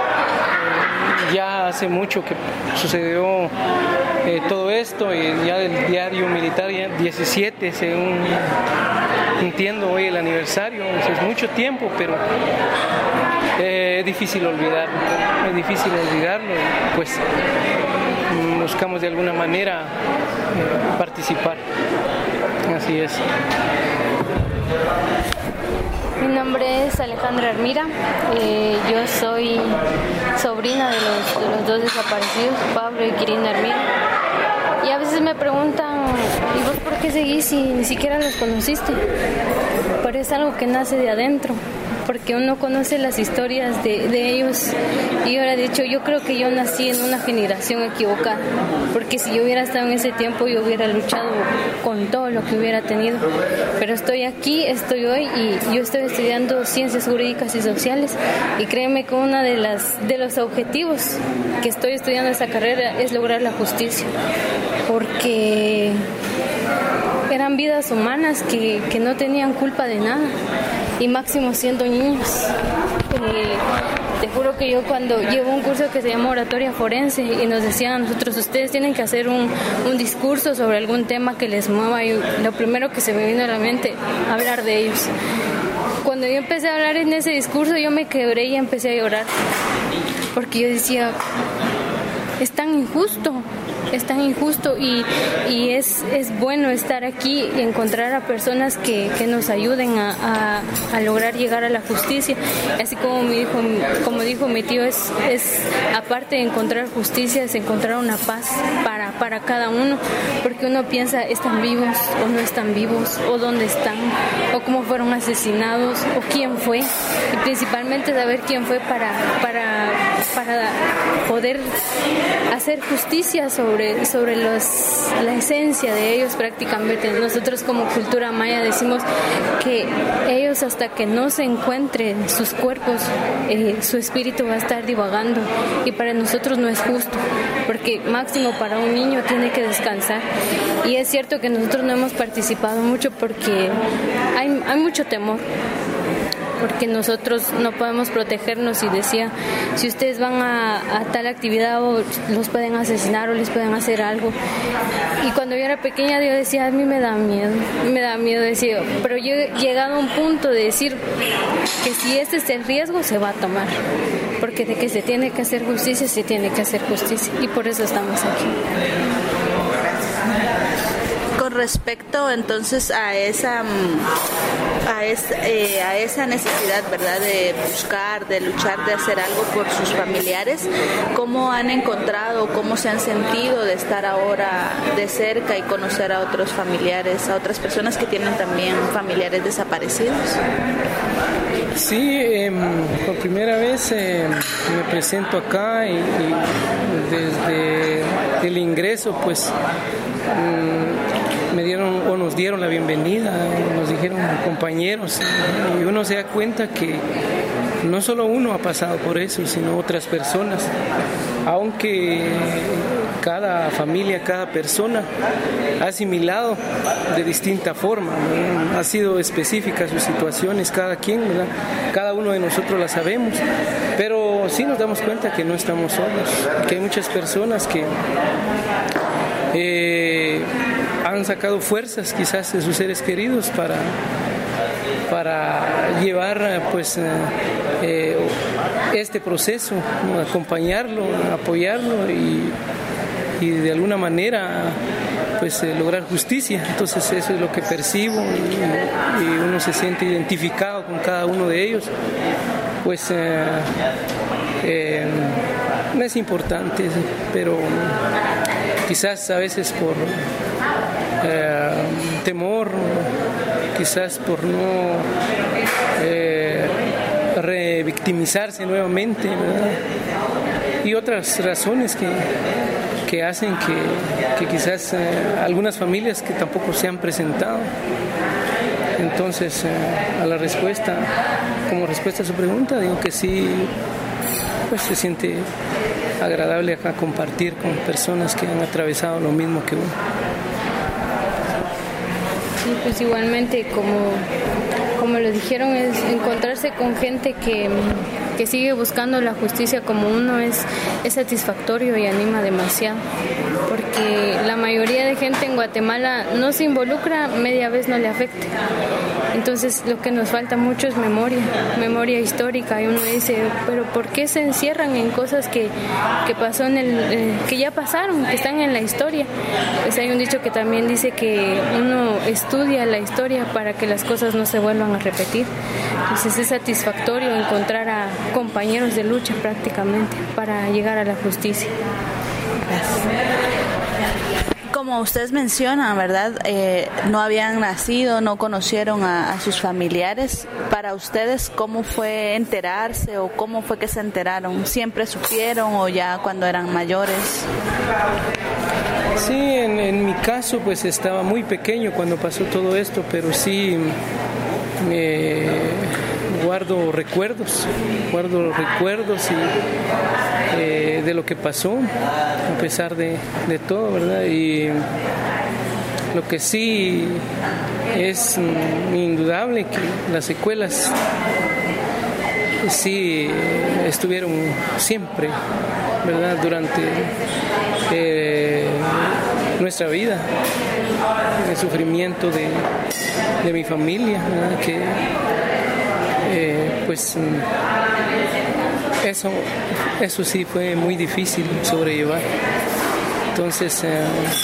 ya hace mucho que sucedió eh, todo esto y ya del diario militar ya diecisiete, según entiendo hoy el aniversario, es mucho tiempo, pero eh, es difícil olvidarlo, es difícil olvidarlo y pues buscamos de alguna manera eh, participar. Así es. Mi nombre es Alejandra Armira, eh, yo soy sobrina de los, de los dos desaparecidos, Pablo y Quirina Armira. Y a veces me preguntan, ¿y vos por qué seguís si ni siquiera los conociste? Pero es algo que nace de adentro, porque uno conoce las historias de, de ellos. Y yo ahora he dicho, yo creo que yo nací en una generación equivocada, porque si yo hubiera estado en ese tiempo yo hubiera luchado con todo lo que hubiera tenido. Pero estoy aquí, estoy hoy y yo estoy estudiando ciencias jurídicas y sociales y créeme que uno de, las, de los objetivos que estoy estudiando esta carrera es lograr la justicia, porque eran vidas humanas que, que no tenían culpa de nada y máximo siendo niños. Eh, te juro que yo cuando llevo un curso que se llama oratoria forense y nos decían a nosotros, ustedes tienen que hacer un, un discurso sobre algún tema que les mueva, y lo primero que se me vino a la mente, hablar de ellos. Cuando yo empecé a hablar en ese discurso yo me quebré y empecé a llorar, porque yo decía, es tan injusto, es tan injusto y, y es, es bueno estar aquí y encontrar a personas que, que nos ayuden a, a, a lograr llegar a la justicia. Así como, me dijo, como dijo mi tío, es, es aparte de encontrar justicia, es encontrar una paz para, para cada uno, porque uno piensa, ¿están vivos o no están vivos? ¿O dónde están? ¿O cómo fueron asesinados? ¿O quién fue? Y principalmente saber quién fue para, para, para poder hacer justicia sobre sobre los, la esencia de ellos prácticamente. Nosotros como cultura maya decimos que ellos hasta que no se encuentren sus cuerpos, eh, su espíritu va a estar divagando y para nosotros no es justo, porque máximo para un niño tiene que descansar. Y es cierto que nosotros no hemos participado mucho porque hay, hay mucho temor, porque nosotros no podemos protegernos y decía, si ustedes van a, a tal actividad o los pueden asesinar o les pueden hacer algo. Y cuando yo era pequeña yo decía, a mí me da miedo, me da miedo decir, pero yo he llegado a un punto de decir que si este es el riesgo se va a tomar, porque de que se tiene que hacer justicia, se tiene que hacer justicia y por eso estamos aquí. Con respecto entonces a esa a, es, eh, a esa necesidad, ¿verdad?, de buscar, de luchar, de hacer algo por sus familiares, ¿cómo han encontrado, cómo se han sentido de estar ahora de cerca y conocer a otros familiares, a otras personas que tienen también familiares desaparecidos? Sí, eh, por primera vez eh, me presento acá y, y desde el ingreso pues me dieron o nos dieron la bienvenida, nos dijeron compañeros, y uno se da cuenta que no solo uno ha pasado por eso, sino otras personas, aunque cada familia, cada persona ha asimilado de distinta forma, ¿no? Ha sido específica sus situaciones, cada quien, ¿verdad? Cada uno de nosotros la sabemos, pero sí nos damos cuenta que no estamos solos, que hay muchas personas que eh, han sacado fuerzas quizás de sus seres queridos para, para llevar pues eh, este proceso, ¿no? Acompañarlo, apoyarlo y, y de alguna manera pues eh, lograr justicia. Entonces eso es lo que percibo y, y uno se siente identificado con cada uno de ellos. Pues eh, eh, es importante, pero quizás a veces por eh, temor, quizás por no eh, revictimizarse nuevamente, ¿verdad? Y otras razones que, que hacen que, que quizás eh, algunas familias que tampoco se han presentado. Entonces, eh, a la respuesta, como respuesta a su pregunta, digo que sí, pues se siente agradable acá compartir con personas que han atravesado lo mismo que uno. Sí, pues igualmente, como, como lo dijeron, es encontrarse con gente que, que sigue buscando la justicia como uno es, es satisfactorio y anima demasiado, porque la mayoría de gente en Guatemala no se involucra, media vez no le afecta. Entonces lo que nos falta mucho es memoria, memoria histórica, y uno dice, pero ¿por qué se encierran en cosas que, que pasó en el, eh, que ya pasaron, que están en la historia? Pues hay un dicho que también dice que uno estudia la historia para que las cosas no se vuelvan a repetir. Entonces es satisfactorio encontrar a compañeros de lucha prácticamente para llegar a la justicia. Gracias. Como ustedes mencionan, ¿verdad? Eh, no habían nacido, no conocieron a, a sus familiares. Para ustedes, ¿cómo fue enterarse o cómo fue que se enteraron? ¿Siempre supieron o ya cuando eran mayores? Sí, en, en mi caso pues estaba muy pequeño cuando pasó todo esto, pero sí eh, guardo recuerdos, guardo recuerdos y, eh, de lo que pasó, a pesar de, de todo, ¿verdad? Y lo que sí es mm, indudable que las secuelas sí estuvieron siempre, ¿verdad? Durante eh, nuestra vida, el sufrimiento de, de mi familia, ¿verdad? Que eh, pues eso, eso sí fue muy difícil sobrellevar. Entonces eh,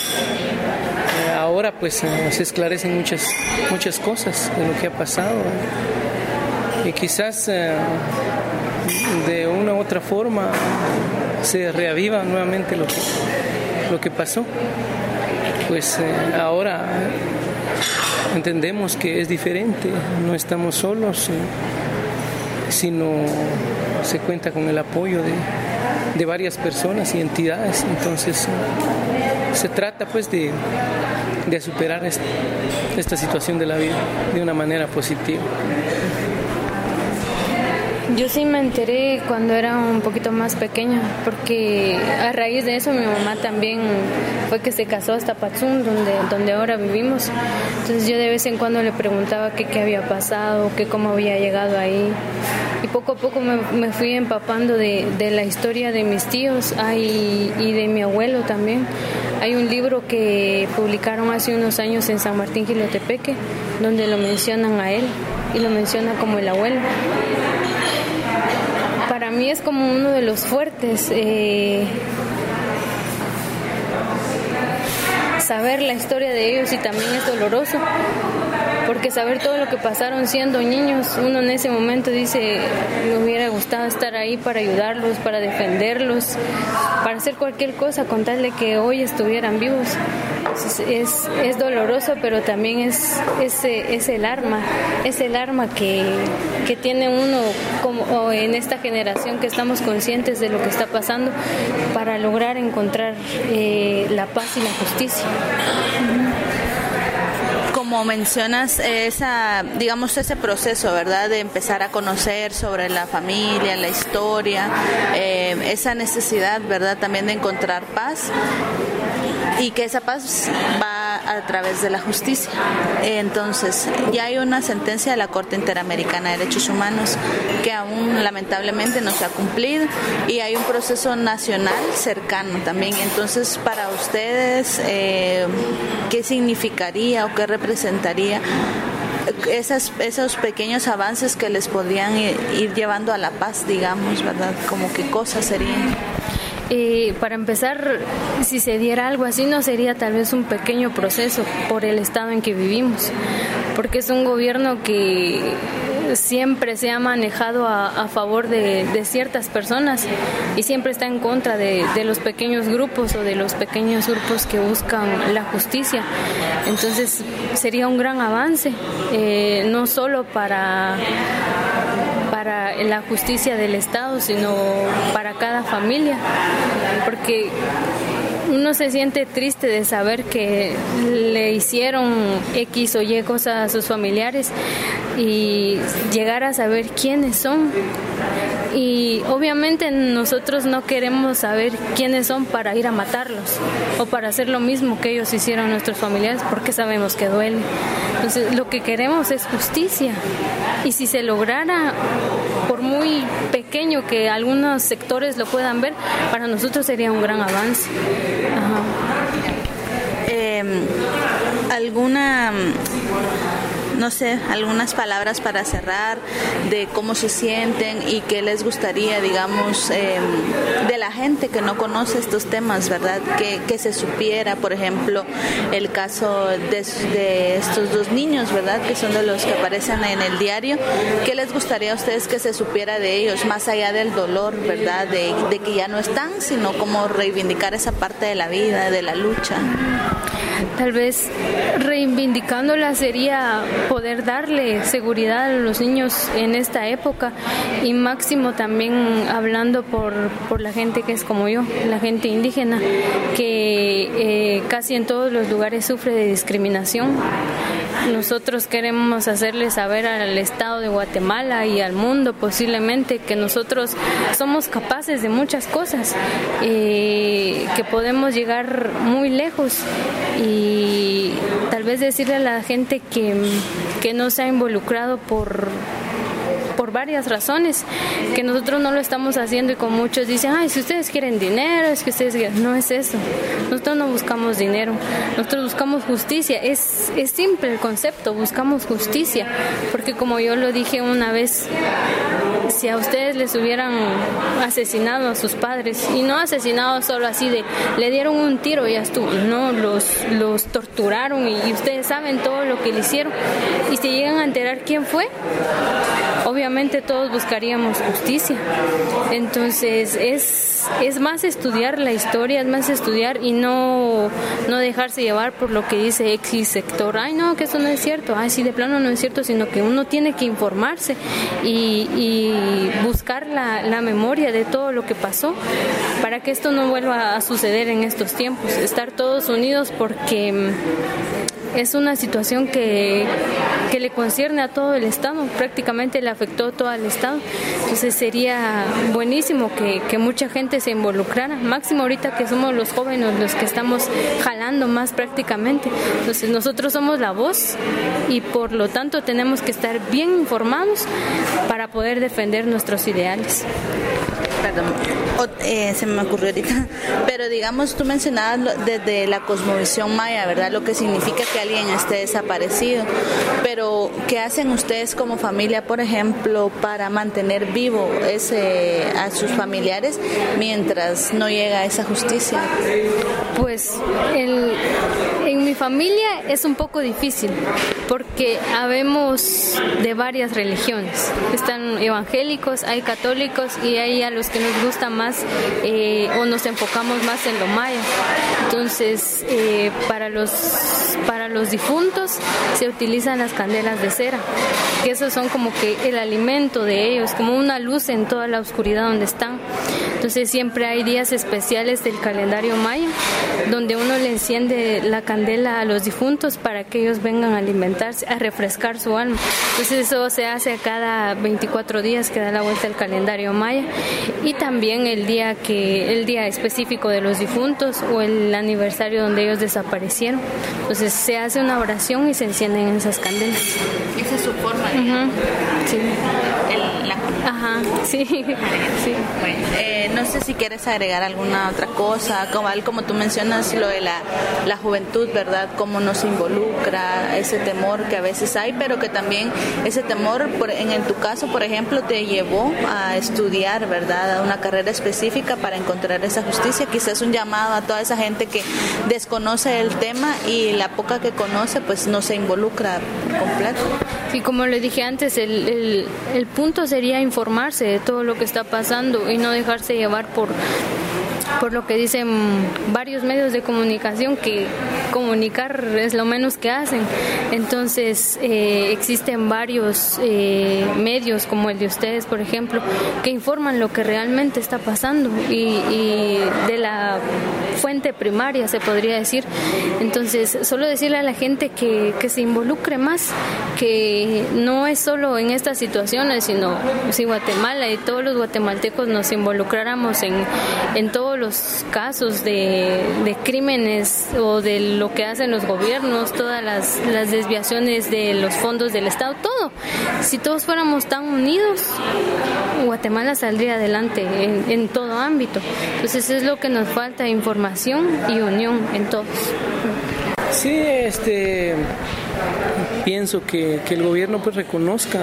ahora pues eh, se esclarecen muchas, muchas cosas de lo que ha pasado, y quizás eh, de una u otra forma se reaviva nuevamente lo que, lo que pasó. Pues eh, ahora entendemos que es diferente, no estamos solos, eh, sino se cuenta con el apoyo de, de varias personas y entidades. Entonces eh, se trata pues de, de superar esta, esta situación de la vida de una manera positiva. Yo sí me enteré cuando era un poquito más pequeña, porque a raíz de eso mi mamá también fue que se casó hasta Patzún, donde, donde ahora vivimos. Entonces yo de vez en cuando le preguntaba qué, qué había pasado, qué cómo había llegado ahí. Y poco a poco me, me fui empapando de, de la historia de mis tíos ay, y de mi abuelo también. Hay un libro que publicaron hace unos años en San Martín Jilotepeque, donde lo mencionan a él y lo menciona como el abuelo. Para mí es como uno de los fuertes. Eh, saber la historia de ellos y también es doloroso, porque saber todo lo que pasaron siendo niños, uno en ese momento dice, me hubiera gustado estar ahí para ayudarlos, para defenderlos, para hacer cualquier cosa con tal de que hoy estuvieran vivos. Es, es, es doloroso, pero también es, es, es el arma, es el arma que, que tiene uno como en esta generación que estamos conscientes de lo que está pasando para lograr encontrar eh, la paz y la justicia. Como mencionas, esa, digamos, ese proceso, ¿verdad?, de empezar a conocer sobre la familia, la historia, eh, esa necesidad, ¿verdad?, también de encontrar paz, y que esa paz va a través de la justicia. Entonces, ya hay una sentencia de la Corte Interamericana de Derechos Humanos que aún lamentablemente no se ha cumplido, y hay un proceso nacional cercano también. Entonces, para ustedes, eh, ¿qué significaría o qué representaría esas, esos pequeños avances que les podrían ir, ir llevando a la paz, digamos, ¿verdad? Como qué cosas serían. Eh, para empezar, si se diera algo así, no sería tal vez un pequeño proceso por el estado en que vivimos, porque es un gobierno que siempre se ha manejado a, a favor de, de ciertas personas y siempre está en contra de, de los pequeños grupos o de los pequeños grupos que buscan la justicia. Entonces sería un gran avance, eh, no solo para para la justicia del Estado, sino para cada familia, porque uno se siente triste de saber que le hicieron X o Y cosas a sus familiares y llegar a saber quiénes son. Y obviamente nosotros no queremos saber quiénes son para ir a matarlos o para hacer lo mismo que ellos hicieron a nuestros familiares, porque sabemos que duele. Entonces lo que queremos es justicia, y si se lograra, por muy pequeño que algunos sectores lo puedan ver, para nosotros sería un gran avance. Ajá. Eh, ¿Alguna... no sé, algunas palabras para cerrar de cómo se sienten y qué les gustaría, digamos, eh, de la gente que no conoce estos temas, ¿verdad? Que, que se supiera, por ejemplo, el caso de, de estos dos niños, ¿verdad? Que son de los que aparecen en el diario. ¿Qué les gustaría a ustedes que se supiera de ellos, más allá del dolor, ¿verdad? De, de que ya no están, sino como reivindicar esa parte de la vida, de la lucha. Tal vez reivindicándola sería poder darle seguridad a los niños en esta época, y máximo también hablando por, por la gente que es como yo, la gente indígena, que eh, casi en todos los lugares sufre de discriminación. Nosotros queremos hacerles saber al Estado de Guatemala y al mundo posiblemente que nosotros somos capaces de muchas cosas, eh, que podemos llegar muy lejos, y tal vez decirle a la gente que, que no se ha involucrado por por varias razones, que nosotros no lo estamos haciendo, y con muchos dicen, ay, si ustedes quieren dinero, es que ustedes quieren... No es eso, nosotros no buscamos dinero, nosotros buscamos justicia. Es, es simple el concepto, buscamos justicia, porque como yo lo dije una vez, si a ustedes les hubieran asesinado a sus padres, y no asesinado solo así de le dieron un tiro y ya estuvo, no, los, los torturaron, y, y ustedes saben todo lo que le hicieron, y se llegan a enterar quién fue, obviamente todos buscaríamos justicia. Entonces es, es más estudiar la historia, es más estudiar y no, no dejarse llevar por lo que dice X sector, ay no, que eso no es cierto, ay sí, de plano no es cierto, sino que uno tiene que informarse y, y buscar la, la memoria de todo lo que pasó para que esto no vuelva a suceder en estos tiempos, estar todos unidos, porque es una situación que, que le concierne a todo el Estado, prácticamente le afectó a todo el Estado. Entonces sería buenísimo que, que mucha gente se involucrara, máximo ahorita que somos los jóvenes los que estamos jalando más prácticamente. Entonces nosotros somos la voz y por lo tanto tenemos que estar bien informados para poder defender nuestros ideales. Perdón, o, eh, se me ocurrió ahorita, pero digamos, tú mencionabas lo, desde la cosmovisión maya, ¿verdad? Lo que significa que alguien esté desaparecido, pero ¿qué hacen ustedes como familia, por ejemplo, para mantener vivo ese, a sus familiares mientras no llega esa justicia? Pues el... En mi familia es un poco difícil porque habemos de varias religiones. Están evangélicos, hay católicos y hay a los que nos gusta más eh, o nos enfocamos más en lo maya. Entonces, eh, para los para los difuntos se utilizan las candelas de cera, que esos son como que el alimento de ellos, como una luz en toda la oscuridad donde están. Entonces siempre hay días especiales del calendario maya donde uno le enciende la candela a los difuntos para que ellos vengan a alimentarse, a refrescar su alma. Entonces eso se hace cada veinticuatro días que da la vuelta el calendario maya, y también el día que el día específico de los difuntos o el aniversario donde ellos desaparecieron. Entonces se hace una oración y se encienden esas candelas. Esa es su forma, uh-huh. Sí. El, la... Ajá, sí. Sí. Bueno, eh, no sé si quieres agregar alguna otra cosa, como, como tú mencionas lo de la, la juventud, ¿verdad? Cómo nos involucra, ese temor que a veces hay, pero que también ese temor, por, en, en tu caso, por ejemplo, te llevó a estudiar, ¿verdad? A una carrera específica para encontrar esa justicia. Quizás un llamado a toda esa gente que desconoce el tema y la poca que conoce, pues no se involucra completo. Sí, como le dije antes, el, el, el punto sería informarse de todo lo que está pasando y no dejarse llevar por por lo que dicen varios medios de comunicación, que comunicar es lo menos que hacen. Entonces eh, existen varios eh, medios como el de ustedes, por ejemplo, que informan lo que realmente está pasando y, y de la fuente primaria, se podría decir. Entonces solo decirle a la gente que, que se involucre más, que no es solo en estas situaciones, sino si Guatemala y todos los guatemaltecos nos involucráramos en, en todos los casos de, de crímenes o de lo que hacen los gobiernos, todas las, las desviaciones de los fondos del Estado, todo. Si todos fuéramos tan unidos, Guatemala saldría adelante en, en todo ámbito. Entonces es lo que nos falta, información y unión en todos. Sí, este, pienso que, que el gobierno pues reconozca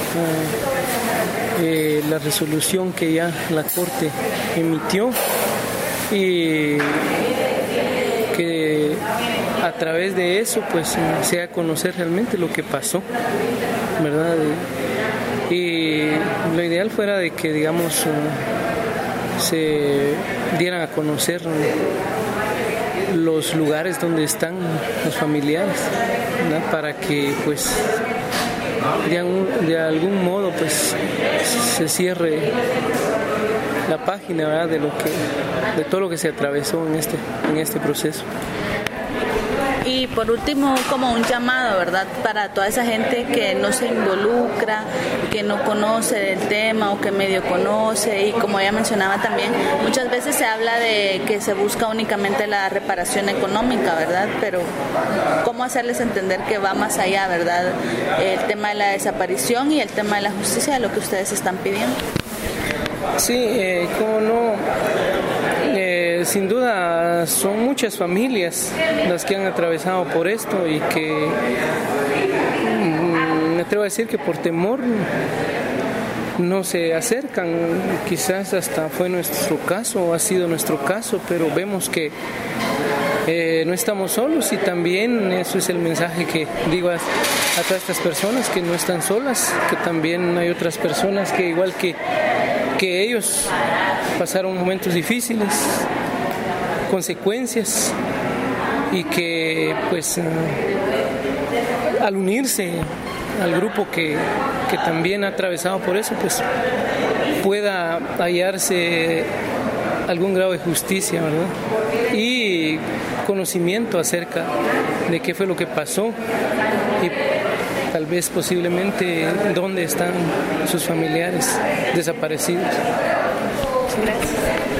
uh, eh, la resolución que ya la Corte emitió y que a través de eso pues se haga conocer realmente lo que pasó, ¿verdad? Y lo ideal fuera de que, digamos, uh, se dieran a conocer los lugares donde están los familiares, ¿verdad? Para que pues de algún, de algún modo pues se cierre la página, ¿verdad? de lo que de todo lo que se atravesó en este en este proceso. Y por último, como un llamado, ¿verdad?, para toda esa gente que no se involucra, que no conoce el tema o que medio conoce, y como ella mencionaba también, muchas veces se habla de que se busca únicamente la reparación económica, ¿verdad? Pero ¿cómo hacerles entender que va más allá, ¿verdad? El tema de la desaparición y el tema de la justicia, de lo que ustedes están pidiendo. Sí, eh, cómo no. Eh, sin duda son muchas familias las que han atravesado por esto y que mm, me atrevo a decir que por temor no se acercan. Quizás hasta fue nuestro caso o ha sido nuestro caso, pero vemos que eh, no estamos solos, y también eso es el mensaje que digo a, a todas estas personas, que no están solas, que también hay otras personas que igual que que ellos pasaron momentos difíciles, consecuencias, y que pues uh, al unirse al grupo que, que también ha atravesado por eso, pues pueda hallarse algún grado de justicia, ¿verdad? Y conocimiento acerca de qué fue lo que pasó y tal vez posiblemente dónde están sus familiares desaparecidos. Gracias.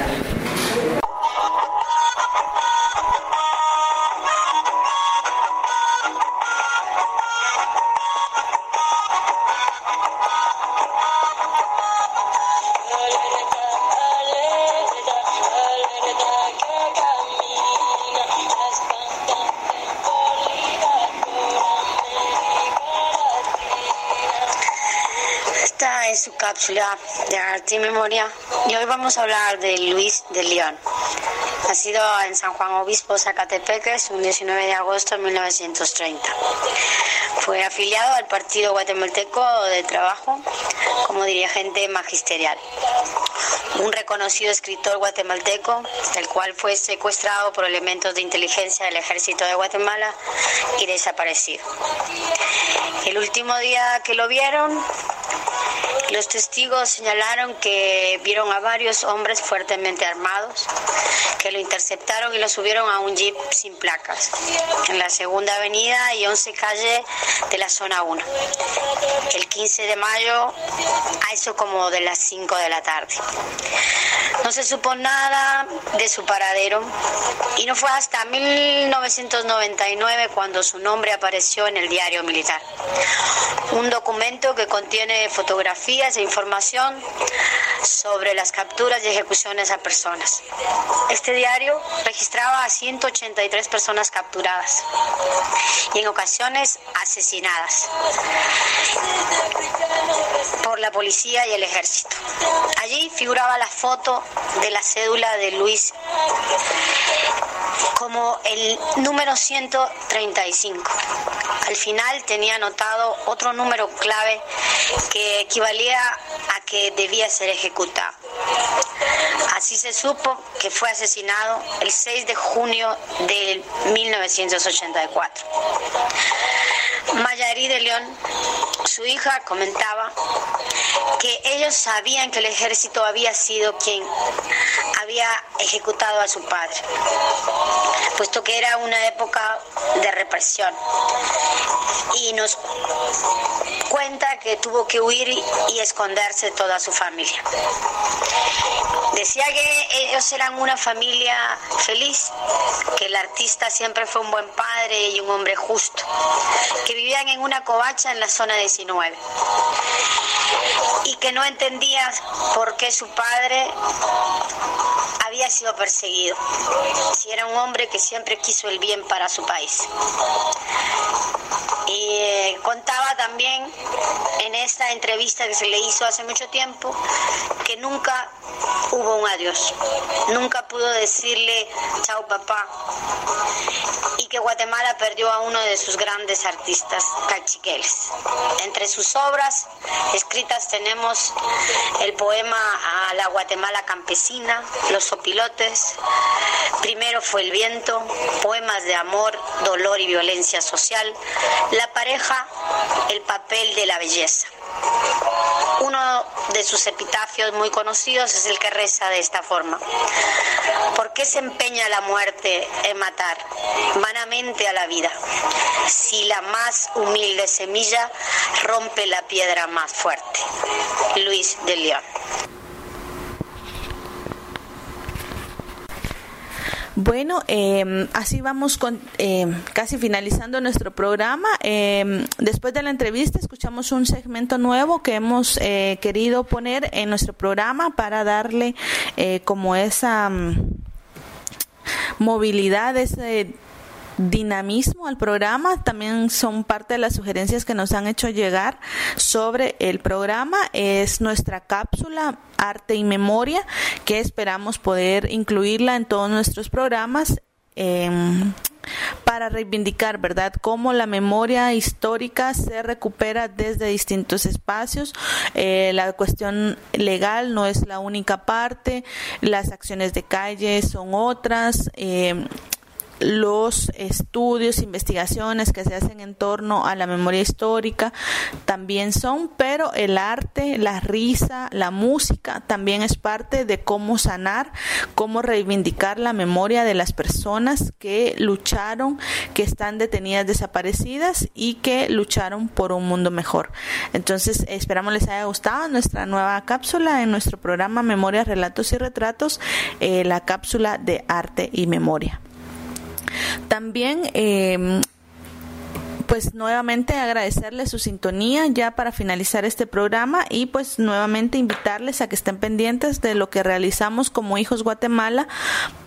En su cápsula de arte y memoria, y hoy vamos a hablar de Luis de León. nacido en San Juan Obispo, Zacatepeques, un diecinueve de agosto de mil novecientos treinta. Fue afiliado al Partido Guatemalteco de Trabajo como dirigente magisterial. Un reconocido escritor guatemalteco, el cual fue secuestrado por elementos de inteligencia del Ejército de Guatemala y desaparecido. El último día que lo vieron, los testigos señalaron que vieron a varios hombres fuertemente armados que lo interceptaron y lo subieron a un jeep sin placas en la Segunda Avenida y once calle de la zona uno. El quince de mayo, a eso como de las cinco de la tarde. No se supo nada de su paradero y no fue hasta mil novecientos noventa y nueve cuando su nombre apareció en el Diario Militar. Un documento que contiene fotografías e información sobre las capturas y ejecuciones a personas. Este diario registraba a ciento ochenta y tres personas capturadas y en ocasiones asesinadas por la policía y el ejército. Allí figuraba la foto de la cédula de Luis como el número ciento treinta y cinco. Al final tenía anotado otro número clave que equivalía a que debía ser ejecutado. Así se supo que fue asesinado el seis de junio de mil novecientos ochenta y cuatro. Mayarí de León, su hija, comentaba que ellos sabían que el ejército había sido quien había ejecutado a su padre, puesto que era una época de represión, y nos cuenta que tuvo que huir y esconderse toda su familia. Decía que ellos eran una familia feliz, que el artista siempre fue un buen padre y un hombre justo, que vivían en una covacha en la zona diecinueve y que no entendía por qué su padre había sido perseguido, si era un hombre que siempre quiso el bien para su país. Y eh, contaba también en esta entrevista que se le hizo hace mucho tiempo que nunca hubo un adiós, nunca pudo decirle chao papá, y que Guatemala perdió a uno de sus grandes artistas, Cachiqueles. Entre sus obras escritas tenemos el poema a la Guatemala campesina, Los sopilotes, Primero fue el viento, poemas de amor, dolor y violencia social, La pareja, El papel de la belleza. Uno de sus epitafios muy conocidos es el que reza de esta forma: ¿por qué se empeña la muerte en matar vanamente a la vida, si la más humilde semilla rompe la piedra más fuerte? Luis de León. Bueno, eh, así vamos con, eh, casi finalizando nuestro programa. Eh, después de la entrevista escuchamos un segmento nuevo que hemos eh, querido poner en nuestro programa para darle eh, como esa um, movilidad, ese dinamismo al programa. También son parte de las sugerencias que nos han hecho llegar sobre el programa. Es nuestra cápsula Arte y Memoria, que esperamos poder incluirla en todos nuestros programas eh, para reivindicar, ¿verdad?, cómo la memoria histórica se recupera desde distintos espacios. Eh, la cuestión legal no es la única parte, las acciones de calle son otras, eh, los estudios, investigaciones que se hacen en torno a la memoria histórica también son, pero el arte, la risa, la música también es parte de cómo sanar, cómo reivindicar la memoria de las personas que lucharon, que están detenidas, desaparecidas y que lucharon por un mundo mejor. Entonces, esperamos les haya gustado nuestra nueva cápsula en nuestro programa Memorias, Relatos y Retratos, eh, la cápsula de Arte y Memoria. También eh, pues nuevamente agradecerles su sintonía ya para finalizar este programa y pues nuevamente invitarles a que estén pendientes de lo que realizamos como Hijos Guatemala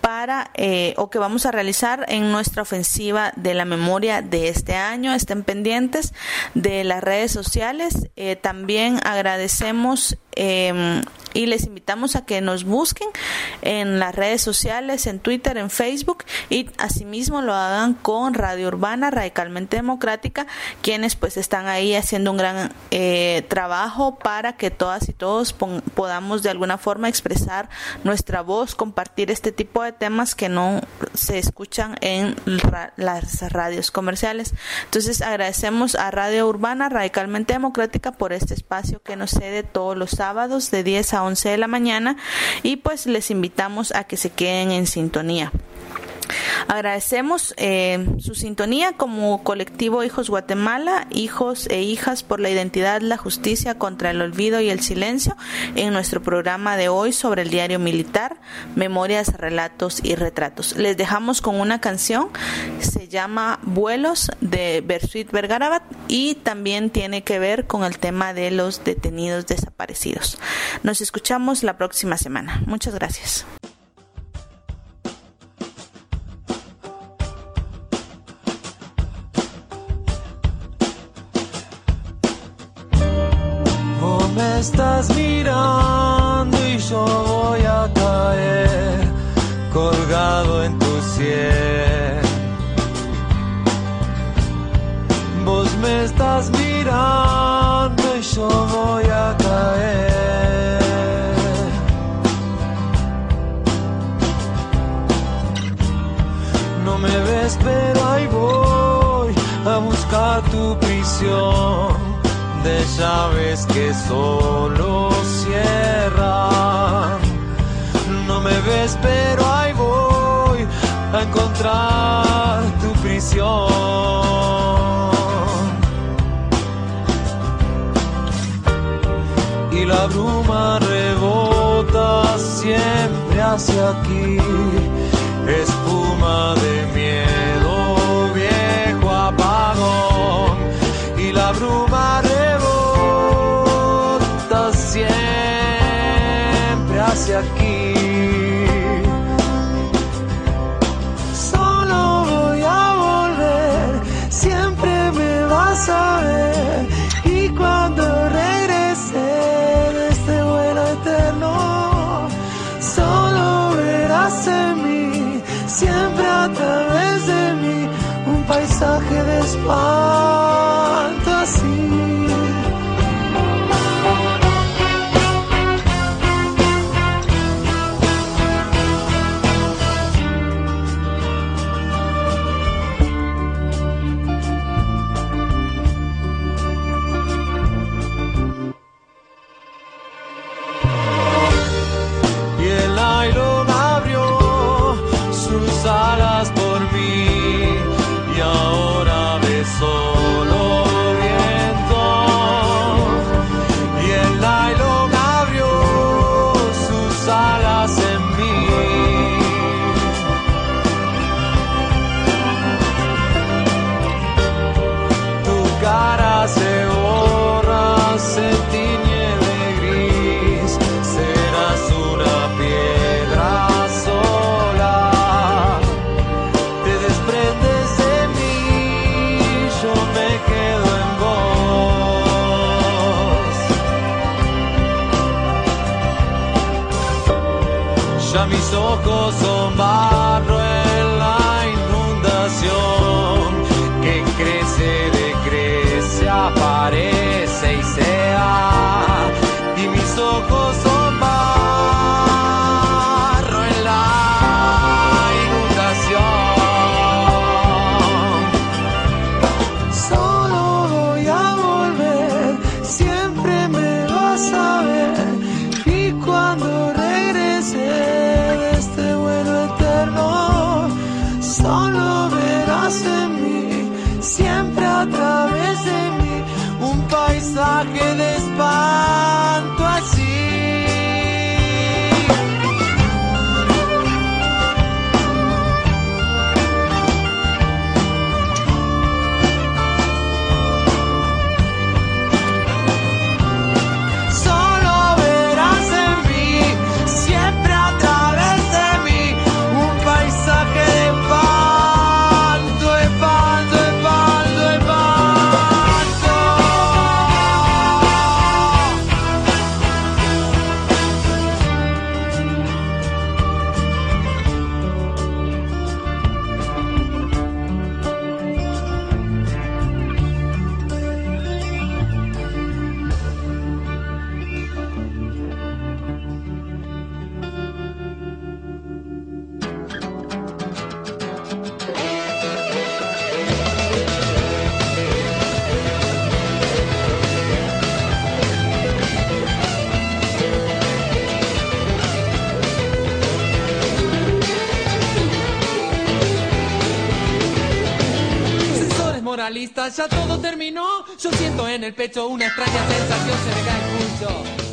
para eh, o que vamos a realizar en nuestra ofensiva de la memoria de este año. Estén pendientes de las redes sociales. Eh, también agradecemos eh, y les invitamos a que nos busquen en las redes sociales, en Twitter, en Facebook, y asimismo lo hagan con Radio Urbana Radicalmente Democrática, quienes pues están ahí haciendo un gran eh, trabajo para que todas y todos pon- podamos de alguna forma expresar nuestra voz, compartir este tipo de temas que no se escuchan en ra- las radios comerciales. Entonces agradecemos a Radio Urbana Radicalmente Democrática por este espacio que nos cede todos los sábados de diez a once de la mañana, y pues les invitamos a que se queden en sintonía. Agradecemos eh, su sintonía como colectivo Hijos Guatemala, hijos e hijas por la identidad, la justicia contra el olvido y el silencio, en nuestro programa de hoy sobre el diario militar, memorias, relatos y retratos. Les dejamos con una canción, se llama Vuelos, de Bersuit Vergarabat, y también tiene que ver con el tema de los detenidos desaparecidos. Nos escuchamos la próxima semana. Muchas gracias. Me estás mirando y yo voy a caer colgado en tu sien. Vos me estás mirando y yo voy a caer. No me ves pero ahí voy a buscar tu prisión de llaves que solo cierran. No me ves pero ahí voy a encontrar tu prisión. Y la bruma rebota siempre hacia aquí, espuma de miedo, viejo apagón. Y la bruma rebota siempre hacia aquí. Solo voy a volver, siempre me vas a ver. Y cuando regrese de este vuelo eterno, solo verás en mí, siempre a través de mí, un paisaje de espanto así. Mis ojos son barro en la inundación, que crece, decrece, aparece y se va. Y mis ojos son barro en la inundación. Solo voy a volver, siempre me vas a ver. Y cuando regrese solo verás en mí, siempre a través de mí, un paisaje de espanto así. Solo verás en mí, siempre a través de mí, un moralistas, ya todo terminó. Yo siento en el pecho una extraña sensación, se me cae el pulso.